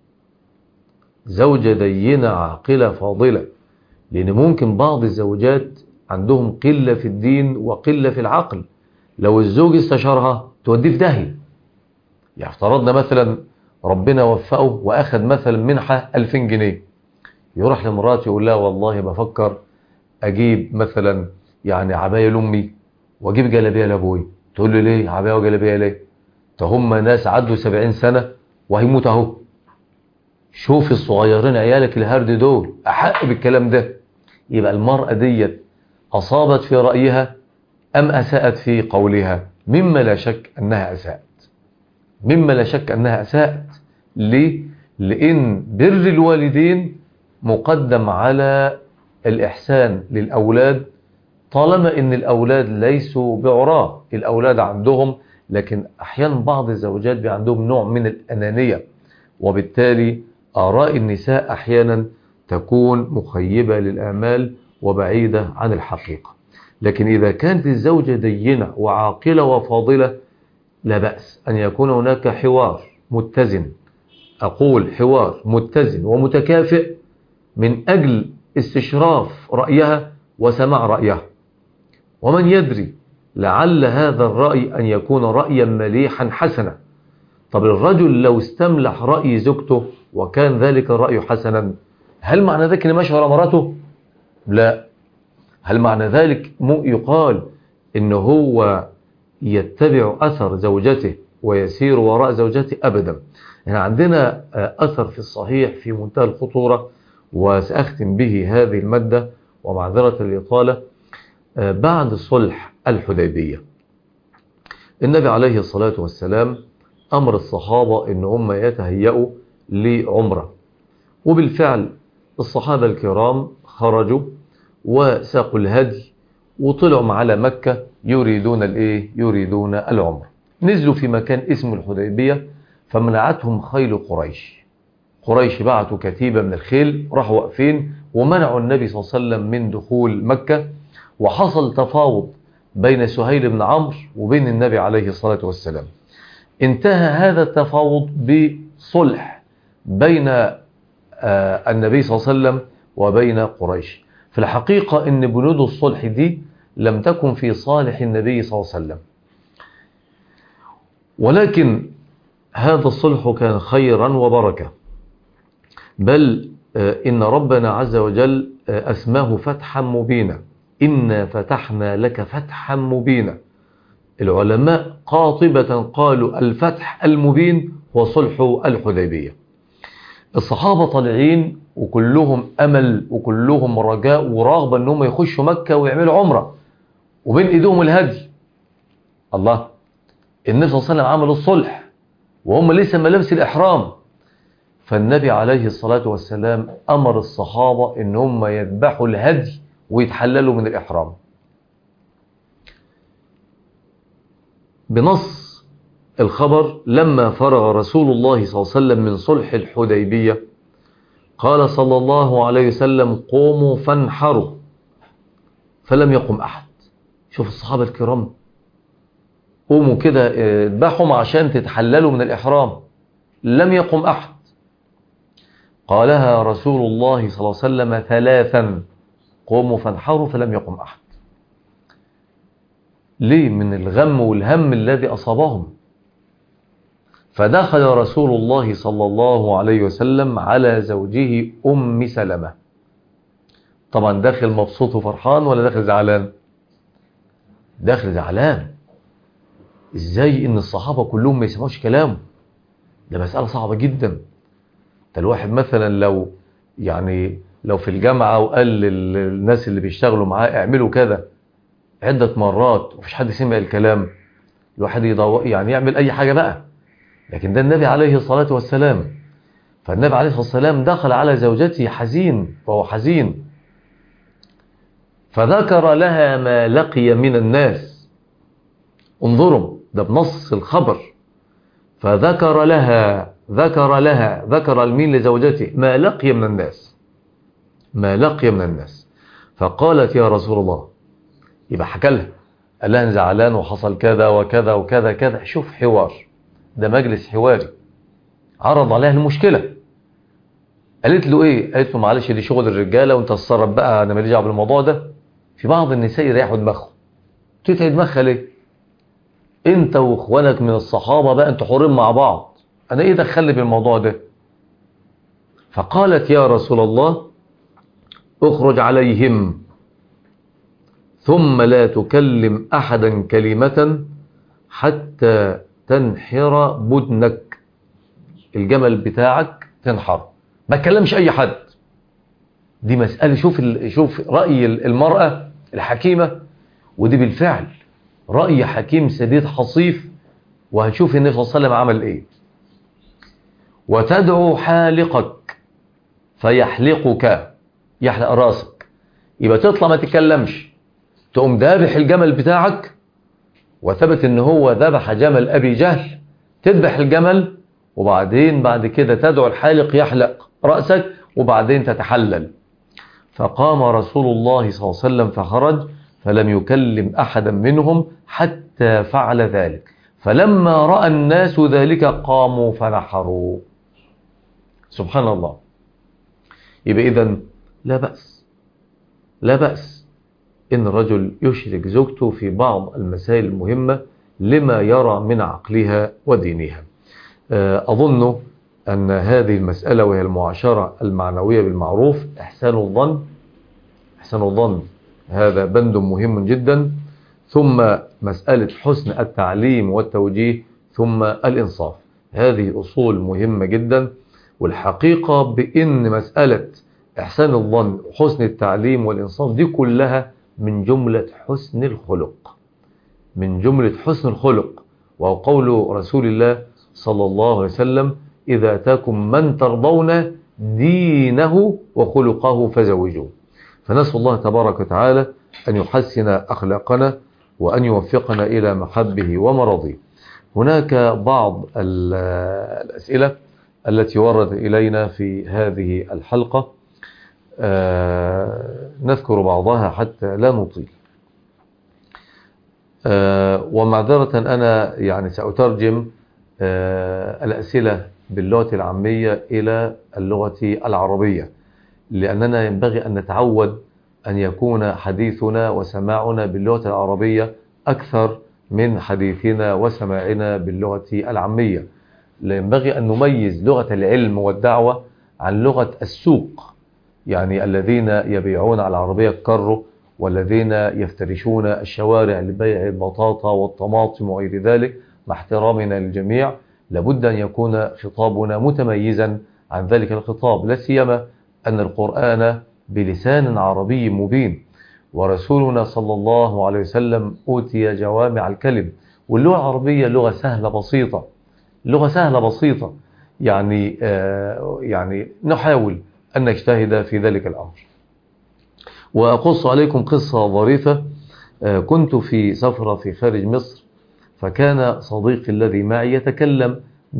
زوجة دينة عاقلة فاضلة، لأن ممكن بعض الزوجات عندهم قلة في الدين وقلة في العقل. لو الزوج استشارها توديه في داهية. يعني افترضنا مثلا ربنا وفقه وأخذ مثلا منحة ألفين جنيه، يروح لمراته يقول لها والله بفكر أجيب مثلا يعني عباية لأمي واجيب جلابيه لابوي. تقول له ليه عبايه وجلابيه ليه؟ ده هم ناس عدوا سبعين سنه وهيموت اهو. شوف الصغيرين عيالك الهرد دول احق بالكلام ده. يبقى المرأة ديت اصابت في رأيها ام اساءت في قولها؟ مما لا شك انها اساءت، مما لا شك انها اساءت. ليه؟ لان بر الوالدين مقدم على الاحسان للاولاد، طالما ان الاولاد ليسوا بعراة، الاولاد عندهم، لكن احيانا بعض الزوجات بي عندهم نوع من الانانية، وبالتالي اراء النساء احيانا تكون مخيبة للامال وبعيدة عن الحقيقة. لكن إذا كانت الزوجة دينة وعاقلة وفاضلة لا بأس أن يكون هناك حوار متزن، أقول حوار متزن ومتكافئ من أجل استشراف رأيها وسماع رأيها. ومن يدري لعل هذا الرأي أن يكون رأيا مليحا حسنا. طب الرجل لو استملح رأي زوجته وكان ذلك الرأي حسنا، هل معنى ذلك أن ماشي ورا مراته؟ لا. هل معنى ذلك يقال إنه هو يتبع أثر زوجته ويسير وراء زوجته؟ أبدا. يعني عندنا أثر في الصحيح في منتهى الخطورة، وسأختم به هذه المادة ومعذرة الإطالة. بعد صلح الحديبية النبي عليه الصلاة والسلام أمر الصحابة إن هم يتهيئوا لعمرة، وبالفعل الصحابة الكرام خرجوا وساقوا الهدي وطلعوا على مكة يريدون الايه يريدون العمرة. نزلوا في مكان اسمه الحديبية فمنعتهم خيل قريش. قريش بعتوا كتيبة من الخيل راحوا واقفين ومنعوا النبي صلى الله عليه وسلم من دخول مكة، وحصل تفاوض بين سهيل بن عمرو وبين النبي عليه الصلاة والسلام. انتهى هذا التفاوض بصلح بين النبي صلى الله عليه وسلم وبين قريش. في الحقيقة ان بنود الصلح دي لم تكن في صالح النبي صلى الله عليه وسلم، ولكن هذا الصلح كان خيرا وبركة، بل إن ربنا عز وجل أسماه فتحا مبينا. إنا فتحنا لك فتحا مبينا. العلماء قاطبة قالوا الفتح المبين هو صلح الحديبية. الصحابة طالعين وكلهم أمل وكلهم رجاء ورغبة أنهم يخشوا مكة ويعملوا عمرة، وبين إيدهم الهدي. الله، النبي صلى الله عليه وسلم عمل الصلح وهم لسه ما لبس الإحرام، فالنبي عليه الصلاة والسلام أمر الصحابة إن هم يذبحوا الهدي ويتحللوا من الإحرام. بنص الخبر لما فرغ رسول الله صلى الله عليه وسلم من صلح الحديبية قال صلى الله عليه وسلم قوموا فانحروا، فلم يقم أحد. شوف الصحابة الكرام، قوموا كده اذبحوا عشان تتحللوا من الإحرام، لم يقم أحد. قالها رسول الله صلى الله عليه وسلم ثلاثا، قوموا فانحروا، فلم يقم أحد. ليه؟ من الغم والهم الذي أصابهم. فدخل رسول الله صلى الله عليه وسلم على زوجه أم سلمة. طبعا داخل مبسوط وفرحان ولا داخل زعلان؟ داخل زعلان. ازاي ان الصحابة كلهم ما يسمعوش كلامه؟ ده مسألة صعبة جدا. ده الواحد مثلا لو يعني لو في الجامعة وقال للناس اللي بيشتغلوا معاه اعملوا كذا عدة مرات ومفيش حد سمع الكلام، الواحد يضوء يعني يعمل اي حاجة بقى. لكن ده النبي عليه الصلاة والسلام. فالنبي عليه الصلاة والسلام دخل على زوجته حزين، وهو حزين، فذكر لها ما لقي من الناس. انظروا، ده بنص الخبر. فذكر لها ذكر لها ذكر المين لزوجته ما لقي من الناس، ما لقي من الناس. فقالت يا رسول الله، يبقى حكى لها، قال لها زعلان وحصل كذا وكذا وكذا كذا. شوف حوار، ده مجلس حواري. عرض عليها المشكلة. قالت له ايه؟ قالت له معلش دي شغل الرجالة وانت اتصرف بقى، انا ماليش دعوه بالموضوع ده. في بعض النساء يريحوا دماغهم. تتعب دماغها ليه؟ انت واخوانك من الصحابة بقى انتوا حورين مع بعض، انا ايه دخلني بالموضوع ده؟ فقالت يا رسول الله اخرج عليهم ثم لا تكلم احدا كلمة حتى تنحر بدنك، الجمل بتاعك تنحر، ما تكلمش اي حد. دي مسألة. شوف شوف رأي المرأة الحكيمة، ودي بالفعل رأي حكيم سديد حصيف. وهنشوف النبي صلى الله عليه وسلم عمل ايه. وتدعو حالقك فيحلقك، يحلق راسك، يبقى تطلع ما تتكلمش، تقوم ذابح الجمل بتاعك. وثبت ان هو ذبح جمل ابي جهل. تذبح الجمل وبعدين بعد كده تدعو الحالق يحلق رأسك وبعدين تتحلل. فقام رسول الله صلى الله عليه وسلم فخرج فلم يكلم أحدا منهم حتى فعل ذلك، فلما رأى الناس ذلك قاموا فنحروا. سبحان الله. يبقى إذن لا بأس لا بأس إن الرجل يشرك زوجته في بعض المسائل المهمة لما يرى من عقلها ودينها. أظن أن هذه المسألة وهي المعاشرة المعنوية بالمعروف، إحسان الظن إحسان الظن هذا بند مهم جدا، ثم مسألة حسن التعليم والتوجيه، ثم الإنصاف. هذه أصول مهمة جدا. والحقيقة بأن مسألة إحسان الظن وحسن التعليم والإنصاف دي كلها من جملة حسن الخلق من جملة حسن الخلق. وهو قول رسول الله صلى الله عليه وسلم: إذا أتاكم من ترضون دينه وخلقه فزوجوه. فنسأل الله تبارك وتعالى أن يحسن أخلاقنا وأن يوفقنا إلى محبه ومرضيه. هناك بعض الأسئلة التي وردت إلينا في هذه الحلقة، آه نذكر بعضها حتى لا نطيل. آه ومعذرة أنا يعني سأترجم آه الأسئلة باللغة العامية إلى اللغة العربية، لأننا ينبغي أن نتعود أن يكون حديثنا وسماعنا باللغة العربية أكثر من حديثنا وسماعنا باللغة العامية. ينبغي أن نميز لغة العلم والدعوة عن لغة السوق، يعني الذين يبيعون على العربية الكرو، والذين يفترشون الشوارع لبيع البطاطا والطماطم وغير ذلك. مع احترامنا للجميع، لابد أن يكون خطابنا متميزا عن ذلك الخطاب، لا سيما أن القرآن بلسان عربي مبين، ورسولنا صلى الله عليه وسلم أوتي جوامع الكلم. واللغة العربية لغة سهلة بسيطة لغة سهلة بسيطة يعني آه يعني نحاول أن نجتهد في ذلك الأمر. وأقص عليكم قصة ظريفة. آه كنت في سفرة في خارج مصر، فكان صديقي الذي معي يتكلم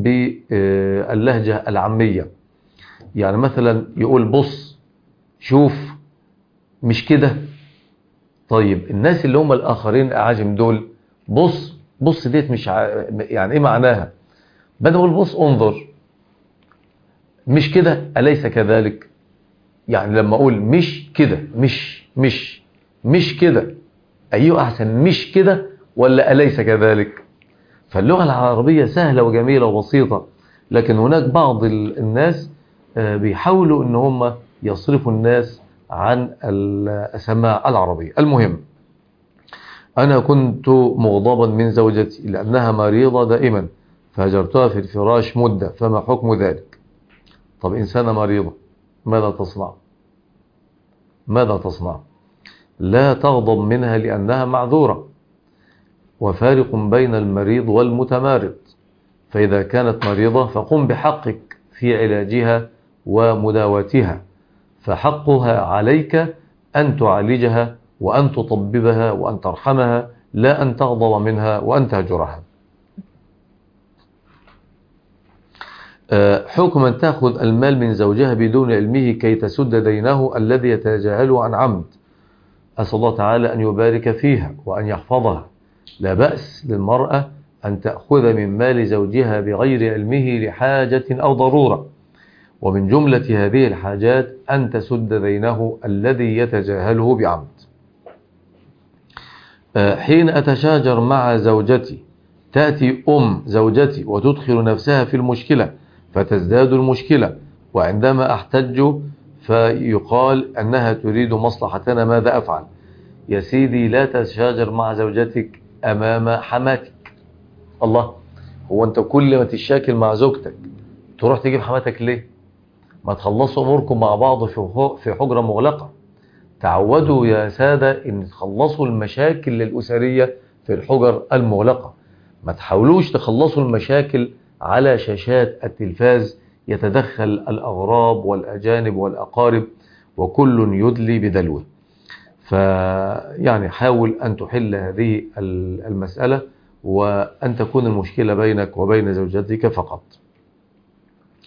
باللهجة العامية. يعني مثلا يقول: بص، شوف، مش كده. طيب الناس اللي هم الآخرين الأعاجم دول، بص بص ديت مش ع... يعني إيه معناها؟ بدأ أقول: بص، انظر، مش كده، أليس كذلك؟ يعني لما أقول مش كده، مش مش مش كده، أيوه أحسن، مش كده ولا أليس كذلك؟ فاللغة العربية سهلة وجميلة وبسيطة، لكن هناك بعض الناس بيحاولوا ان هم يصرفوا الناس عن السماع العربية. المهم، انا كنت مغضبا من زوجتي لانها مريضة دائما، فهجرتها في الفراش مدة، فما حكم ذلك؟ طب انسانة مريضة ماذا تصنع ماذا تصنع لا تغضب منها لانها معذورة، وفارق بين المريض والمتمارض. فاذا كانت مريضة فقم بحقك في علاجها ومداواتها، فحقها عليك أن تعالجها وأن تطببها وأن ترحمها، لا أن تغضب منها وأن تهجرها. حكم أن تأخذ المال من زوجها بدون علمه كي تسد دينه الذي يتجاهله عن عمد. أسأل الله تعالى أن يبارك فيها وأن يحفظها. لا بأس للمرأة أن تأخذ من مال زوجها بغير علمه لحاجة أو ضرورة، ومن جملة هذه الحاجات أن تسد دينه الذي يتجاهله بعمد. حين أتشاجر مع زوجتي تأتي أم زوجتي وتدخل نفسها في المشكلة فتزداد المشكلة، وعندما أحتج فيقال أنها تريد مصلحتنا، ماذا أفعل؟ يا سيدي، لا تتشاجر مع زوجتك أمام حماتك. الله، هو أنت كل ما تشاكل مع زوجتك تروح تجيب حماتك ليه؟ ما تخلصوا أموركم مع بعض في حجرة مغلقة. تعودوا يا سادة أن تخلصوا المشاكل الأسرية في الحجر المغلقة. ما تحاولوش تخلصوا المشاكل على شاشات التلفاز يتدخل الأغراب والأجانب والأقارب وكل يدلي بدلوه. فيعني حاول أن تحل هذه المسألة وأن تكون المشكلة بينك وبين زوجتك فقط.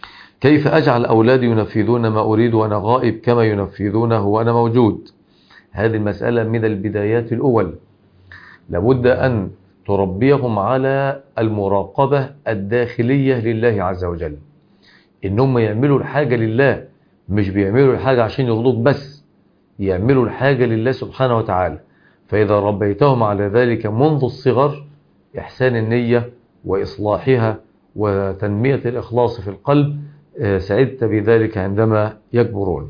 كيف أجعل أولادي ينفذون ما أريد وأنا غائب كما ينفذونه وأنا موجود؟ هذه المسألة من البدايات الأول. لابد أن تربيهم على المراقبة الداخلية لله عز وجل، إنهم يعملوا الحاجة لله، مش بيعملوا الحاجة عشان يرضوك بس، يعملوا الحاجة لله سبحانه وتعالى. فإذا ربيتهم على ذلك منذ الصغر، إحسان النية وإصلاحها وتنمية الإخلاص في القلب، سعدت بذلك عندما يكبرون.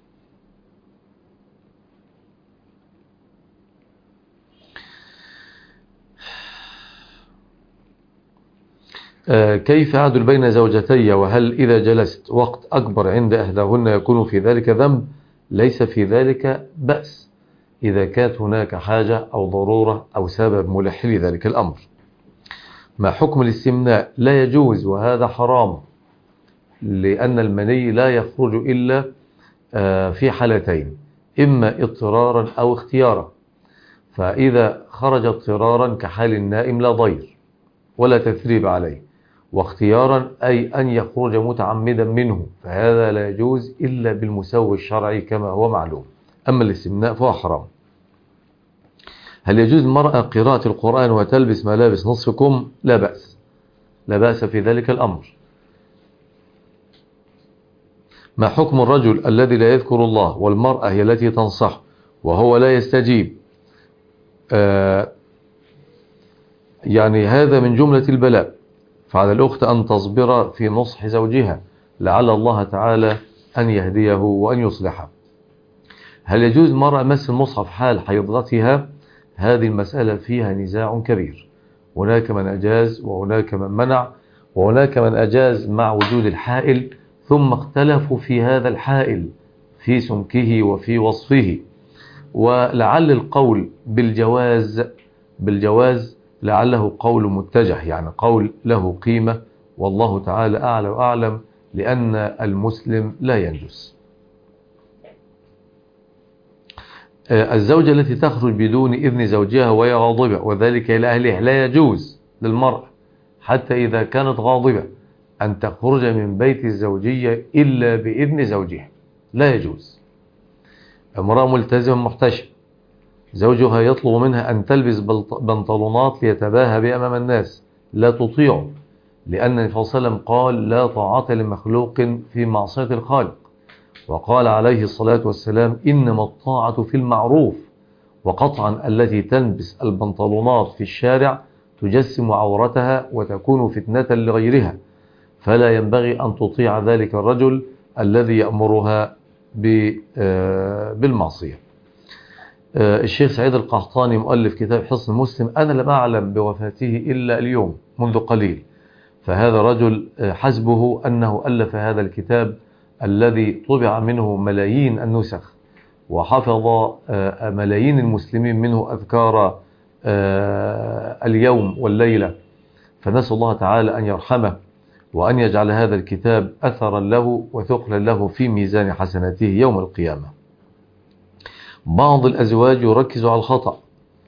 كيف أعدل بين زوجتي؟ وهل إذا جلست وقت أكبر عند إحداهن يكون في ذلك ذنب؟ ليس في ذلك بأس إذا كانت هناك حاجة أو ضرورة أو سبب ملح لذلك الأمر. ما حكم الاستمناء؟ لا يجوز، وهذا حرام، لأن المني لا يخرج إلا في حالتين: إما اضطرارا أو اختيارا. فإذا خرج اضطرارا كحال النائم لا ضير ولا تثريب عليه، واختيارا أي أن يخرج متعمدا منه، فهذا لا يجوز إلا بالمسوي الشرعي كما هو معلوم. أما الاستمناء فهو حرام. هل يجوز المرأة قراءة القرآن وتلبس ملابس نصف كم؟ لا بأس، لا بأس في ذلك الأمر. ما حكم الرجل الذي لا يذكر الله والمرأة هي التي تنصح وهو لا يستجيب؟ آه يعني هذا من جملة البلاء، فعلى الأخت أن تصبر في نصح زوجها لعل الله تعالى أن يهديه وأن يصلحه. هل يجوز المرأة مس المصحف حال حيضتها؟ هذه المسألة فيها نزاع كبير، هناك من أجاز وهناك من منع، وهناك من أجاز مع وجود الحائل، ثم اختلفوا في هذا الحائل في سمكه وفي وصفه. ولعل القول بالجواز بالجواز لعله قول متجه، يعني قول له قيمة، والله تعالى أعلى وأعلم، لأن المسلم لا ينجس. الزوجة التي تخرج بدون إذن زوجها وهي غاضبة وذلك إلى أهلها، لا يجوز للمرأة حتى إذا كانت غاضبة أن تخرج من بيت الزوجية إلا بإذن زوجها، لا يجوز. امرأة ملتزمة محتشمة زوجها يطلب منها أن تلبس بنطلونات ليتباهى بها أمام الناس، لا تطيعه، لأن النبي صلى الله عليه وسلم قال: لا طاعة لمخلوق في معصية الخالق. وقال عليه الصلاة والسلام: إنما الطاعة في المعروف. وقطعا التي تلبس البنطلونات في الشارع تجسم عورتها وتكون فتنة لغيرها، فلا ينبغي أن تطيع ذلك الرجل الذي يأمرها بالمعصية. الشيخ سعيد القحطاني مؤلف كتاب حصن المسلم، أنا لم أعلم بوفاته إلا اليوم منذ قليل، فهذا رجل حسبه أنه ألف هذا الكتاب الذي طبع منه ملايين النسخ، وحفظ ملايين المسلمين منه أذكار اليوم والليلة، فنسأل الله تعالى أن يرحمه وأن يجعل هذا الكتاب أثرا له وثقلا له في ميزان حسناته يوم القيامة. بعض الأزواج يركز على الخطأ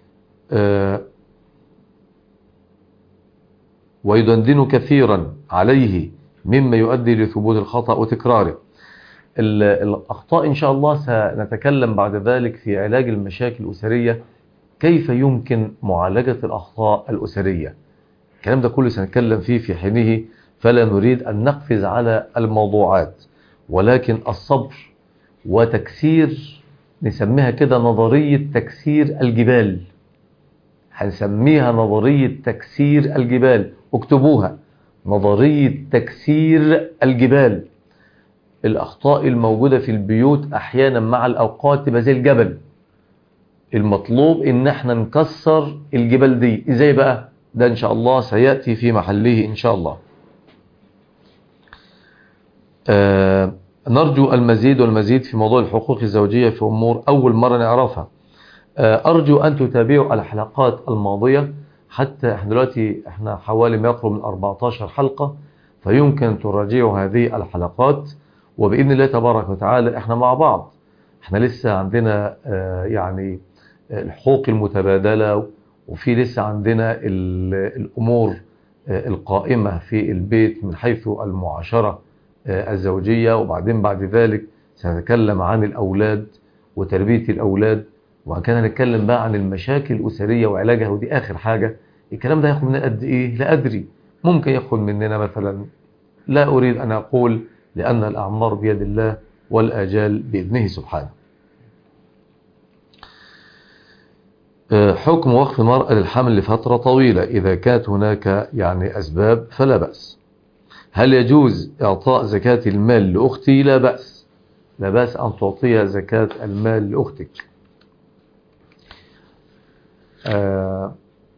ويدندن كثيرا عليه مما يؤدي لثبوت الخطأ وتكراره. الأخطاء إن شاء الله سنتكلم بعد ذلك في علاج المشاكل الأسرية، كيف يمكن معالجة الأخطاء الأسرية. الكلام ده كله سنتكلم فيه في حينه، فلا نريد أن نقفز على الموضوعات، ولكن الصبر وتكسير، نسميها كده نظرية تكسير الجبال، هنسميها نظرية تكسير الجبال، اكتبوها، نظرية تكسير الجبال. الأخطاء الموجودة في البيوت أحيانا مع الأوقات تبقى زي الجبل، المطلوب إن احنا نكسر الجبال دي. إزاي بقى؟ ده إن شاء الله سيأتي في محله إن شاء الله. آه نرجو المزيد والمزيد في موضوع الحقوق الزوجية في أمور أول مرة نعرفها. آه أرجو أن تتابعوا الحلقات الماضية، حتى احنا دلوقتي احنا حوالي ما يقرب من أربعة عشر حلقة، فيمكن تراجعوا هذه الحلقات، وبإذن الله تبارك وتعالى احنا مع بعض. احنا لسه عندنا آه يعني الحقوق المتبادلة، وفي لسه عندنا الأمور آه القائمة في البيت من حيث المعاشرة آه الزوجية، وبعدين بعد ذلك سنتكلم عن الأولاد وتربية الأولاد، وبعد كده هنتكلم بقى عن المشاكل الأسرية وعلاجها، ودي آخر حاجة. الكلام ده ياخد مننا قد إيه؟ لا أدري، ممكن ياخد مننا مثلا، لا أريد أن أقول، لأن الأعمار بيد الله والآجال بإذنه سبحانه. حكم وقف المرأة للحمل لفترة طويلة إذا كانت هناك يعني أسباب فلا بأس. هل يجوز إعطاء زكاة المال لأختي؟ لا بأس، لا بأس أن تعطي زكاة المال لأختك. آه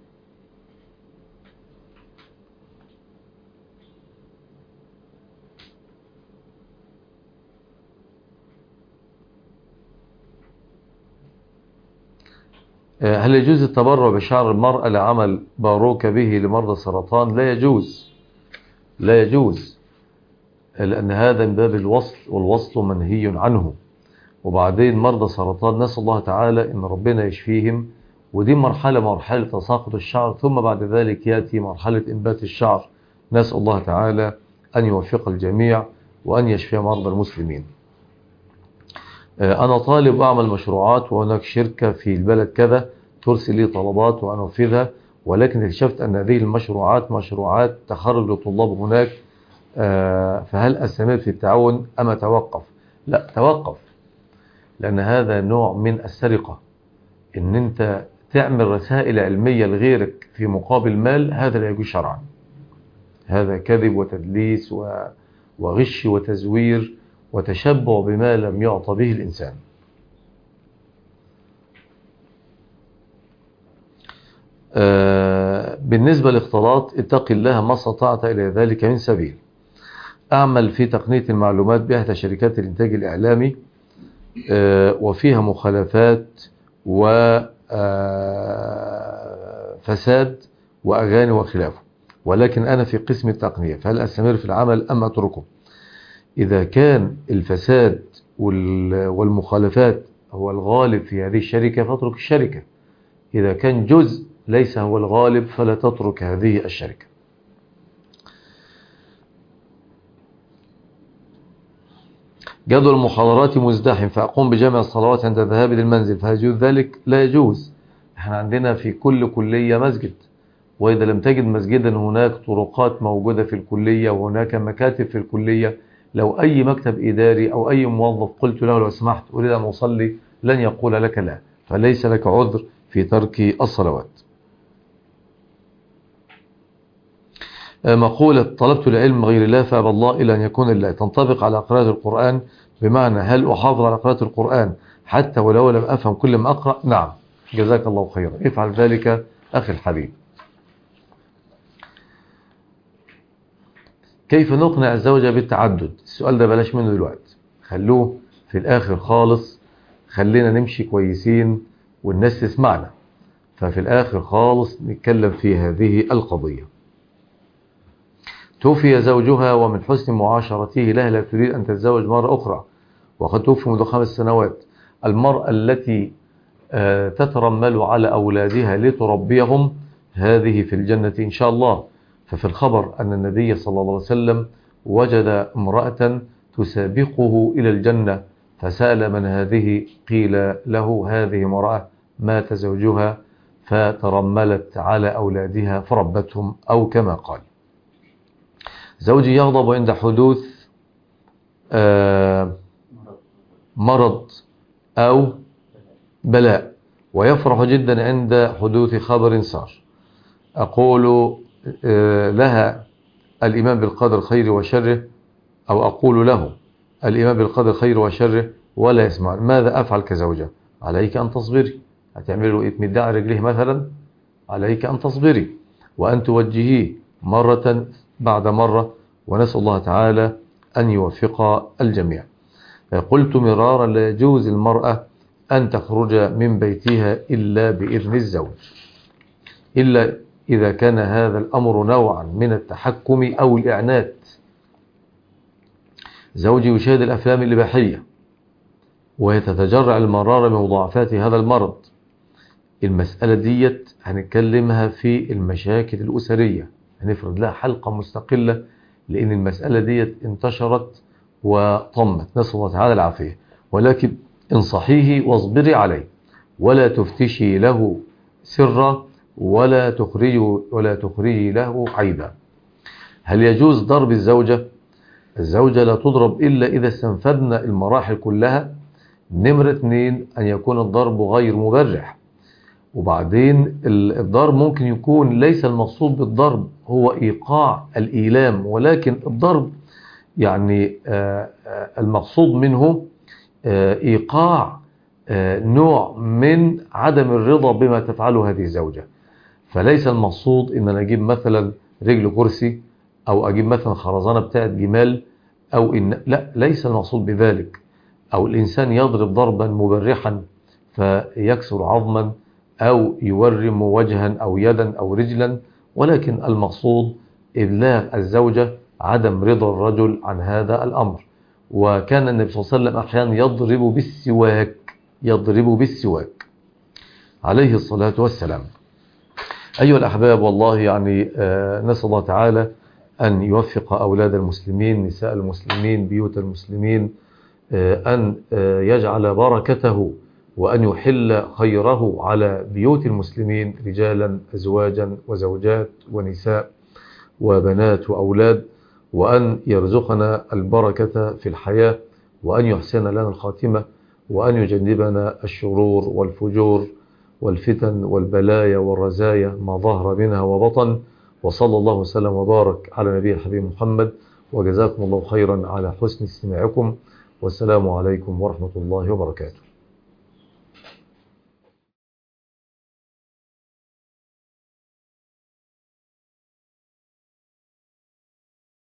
هل يجوز التبرع بشعر المرأة لعمل باروك به لمرضى السرطان؟ لا يجوز، لا يجوز، لأن هذا من باب الوصل، والوصل منهي عنه. وبعدين مرضى السرطان نسأل الله تعالى إن ربنا يشفيهم، ودي مرحلة مرحلة تساقط الشعر، ثم بعد ذلك يأتي مرحلة إنبات الشعر. نسأل الله تعالى أن يوفق الجميع وأن يشفي مرضى المسلمين. أنا طالب أعمل مشروعات، وهناك شركة في البلد كذا ترسل لي طلبات وأنفذها، ولكن اكتشفت أن هذه المشروعات مشروعات تخرج للطلاب هناك، فهل أستمر في التعاون أم أتوقف؟ لا، توقف، لأن هذا نوع من السرقة. إن أنت تعمل رسائل علمية لغيرك في مقابل مال، هذا لا يجوز شرعا، هذا كذب وتدليس وغش وتزوير وتشبع بما لم يعطى به الإنسان. آه بالنسبة للاختلاط، اتق الله ما استطعت إلى ذلك من سبيل. أعمل في تقنية المعلومات بإحدى شركات الإنتاج الإعلامي، آه وفيها مخالفات وفساد وأغاني وخلافه، ولكن أنا في قسم التقنية، فهل أستمر في العمل أم أتركه؟ إذا كان الفساد والمخالفات هو الغالب في هذه الشركة فاترك الشركة، إذا كان جزء ليس هو الغالب فلا تترك هذه الشركة. جدول المحاضرات مزدحم، فأقوم بجمع الصلوات عند ذهابي للمنزل، فهل يجوز ذلك؟ لا يجوز. احنا عندنا في كل كلية مسجد، وإذا لم تجد مسجدا هناك طرقات موجودة في الكلية، وهناك مكاتب في الكلية. لو أي مكتب إداري أو أي موظف قلت له لو سمحت أريد أن أصلي، لن يقول لك لا، فليس لك عذر في ترك الصلوات. مقولة طلبت العلم غير الله فأبى الله إلا أن يكون الله تنطبق على قراءة القرآن، بمعنى هل أحافظ على قراءة القرآن حتى ولو لم أفهم كل ما أقرأ؟ نعم، جزاك الله خيرا، افعل ذلك أخي الحبيب. كيف نقنع الزوجة بالتعدد؟ السؤال ده بلاش منه دلوقتي، خلوه في الآخر خالص، خلينا نمشي كويسين والناس تسمعنا، ففي الآخر خالص نتكلم في هذه القضية. توفي زوجها ومن حسن معاشرته لها لا تريد أن تتزوج مرة أخرى، وقد توفي منذ خمس سنوات. المرأة التي تترمل على أولادها لتربيهم هذه في الجنة إن شاء الله. ففي الخبر أن النبي صلى الله عليه وسلم وجد امرأة تسابقه إلى الجنة، فسأل من هذه؟ قيل له هذه امرأة مات زوجها فترملت على أولادها فربتهم، أو كما قال. زوجي يغضب عند حدوث مرض أو بلاء، ويفرح جدا عند حدوث خبر سار. أقول لها الإيمان بالقدر خير وشره، أو أقول له الإيمان بالقدر خير وشره ولا يسمع، ماذا أفعل كزوجة؟ عليك أن تصبري. هتعمل له إتمداء على رجليه مثلا؟ عليك أن تصبري وأن توجهيه مرة بعد مرة، ونسأل الله تعالى أن يوفق الجميع. قلت مرارا لا يجوز المرأة أن تخرج من بيتها إلا بإذن الزوج، إلا إذا كان هذا الأمر نوعا من التحكم أو الإعنات. زوجي يشاهد الأفلام الإباحية ويتتجرع المرارة من مضاعفات هذا المرض. المسألة ديت هنتكلمها في المشاكل الأسرية، هنفرد لها حلقة مستقلة، لأن المسألة ديت انتشرت وطمت، نسأل الله تعالى العافية. ولكن انصحيه واصبري عليه، ولا تفتشي له سرا ولا تخرجي ولا تخرجي له عيبا. هل يجوز ضرب الزوجة؟ الزوجة لا تضرب إلا إذا استنفذنا المراحل كلها. نمرة اثنين، أن يكون الضرب غير مبرح. وبعدين الضرب ممكن يكون ليس المقصود بالضرب هو إيقاع الإيلام، ولكن الضرب يعني المقصود منه إيقاع نوع من عدم الرضا بما تفعله هذه الزوجة. فليس المقصود إن أنا أجيب مثلا رجل كرسي أو أجيب مثلا خرزانة بتاعت جمال، أو إن لا، ليس المقصود بذلك. أو الإنسان يضرب ضربا مبرحا فيكسر عظما أو يورم وجها أو يدا أو رجلا، ولكن المقصود إبلاغ الزوجة عدم رضا الرجل عن هذا الأمر. وكان النبي صلى الله عليه وسلم أحيانا يضرب بالسواك يضرب بالسواك عليه الصلاة والسلام. أيها الأحباب، والله يعني آه نسأل الله تعالى أن يوفق أولاد المسلمين، نساء المسلمين، بيوت المسلمين، آه أن آه يجعل بركته وأن يحل خيره على بيوت المسلمين، رجالا أزواجا وزوجات ونساء وبنات وأولاد، وأن يرزقنا البركة في الحياة، وأن يحسن لنا الخاتمة، وأن يجنبنا الشرور والفجور والفتن والبلايا والرزايا ما ظهر منها وبطن. وصلى الله وسلم وبارك على نبي الحبيب محمد، وجزاكم الله خيرا على حسن استماعكم، والسلام عليكم ورحمة الله وبركاته.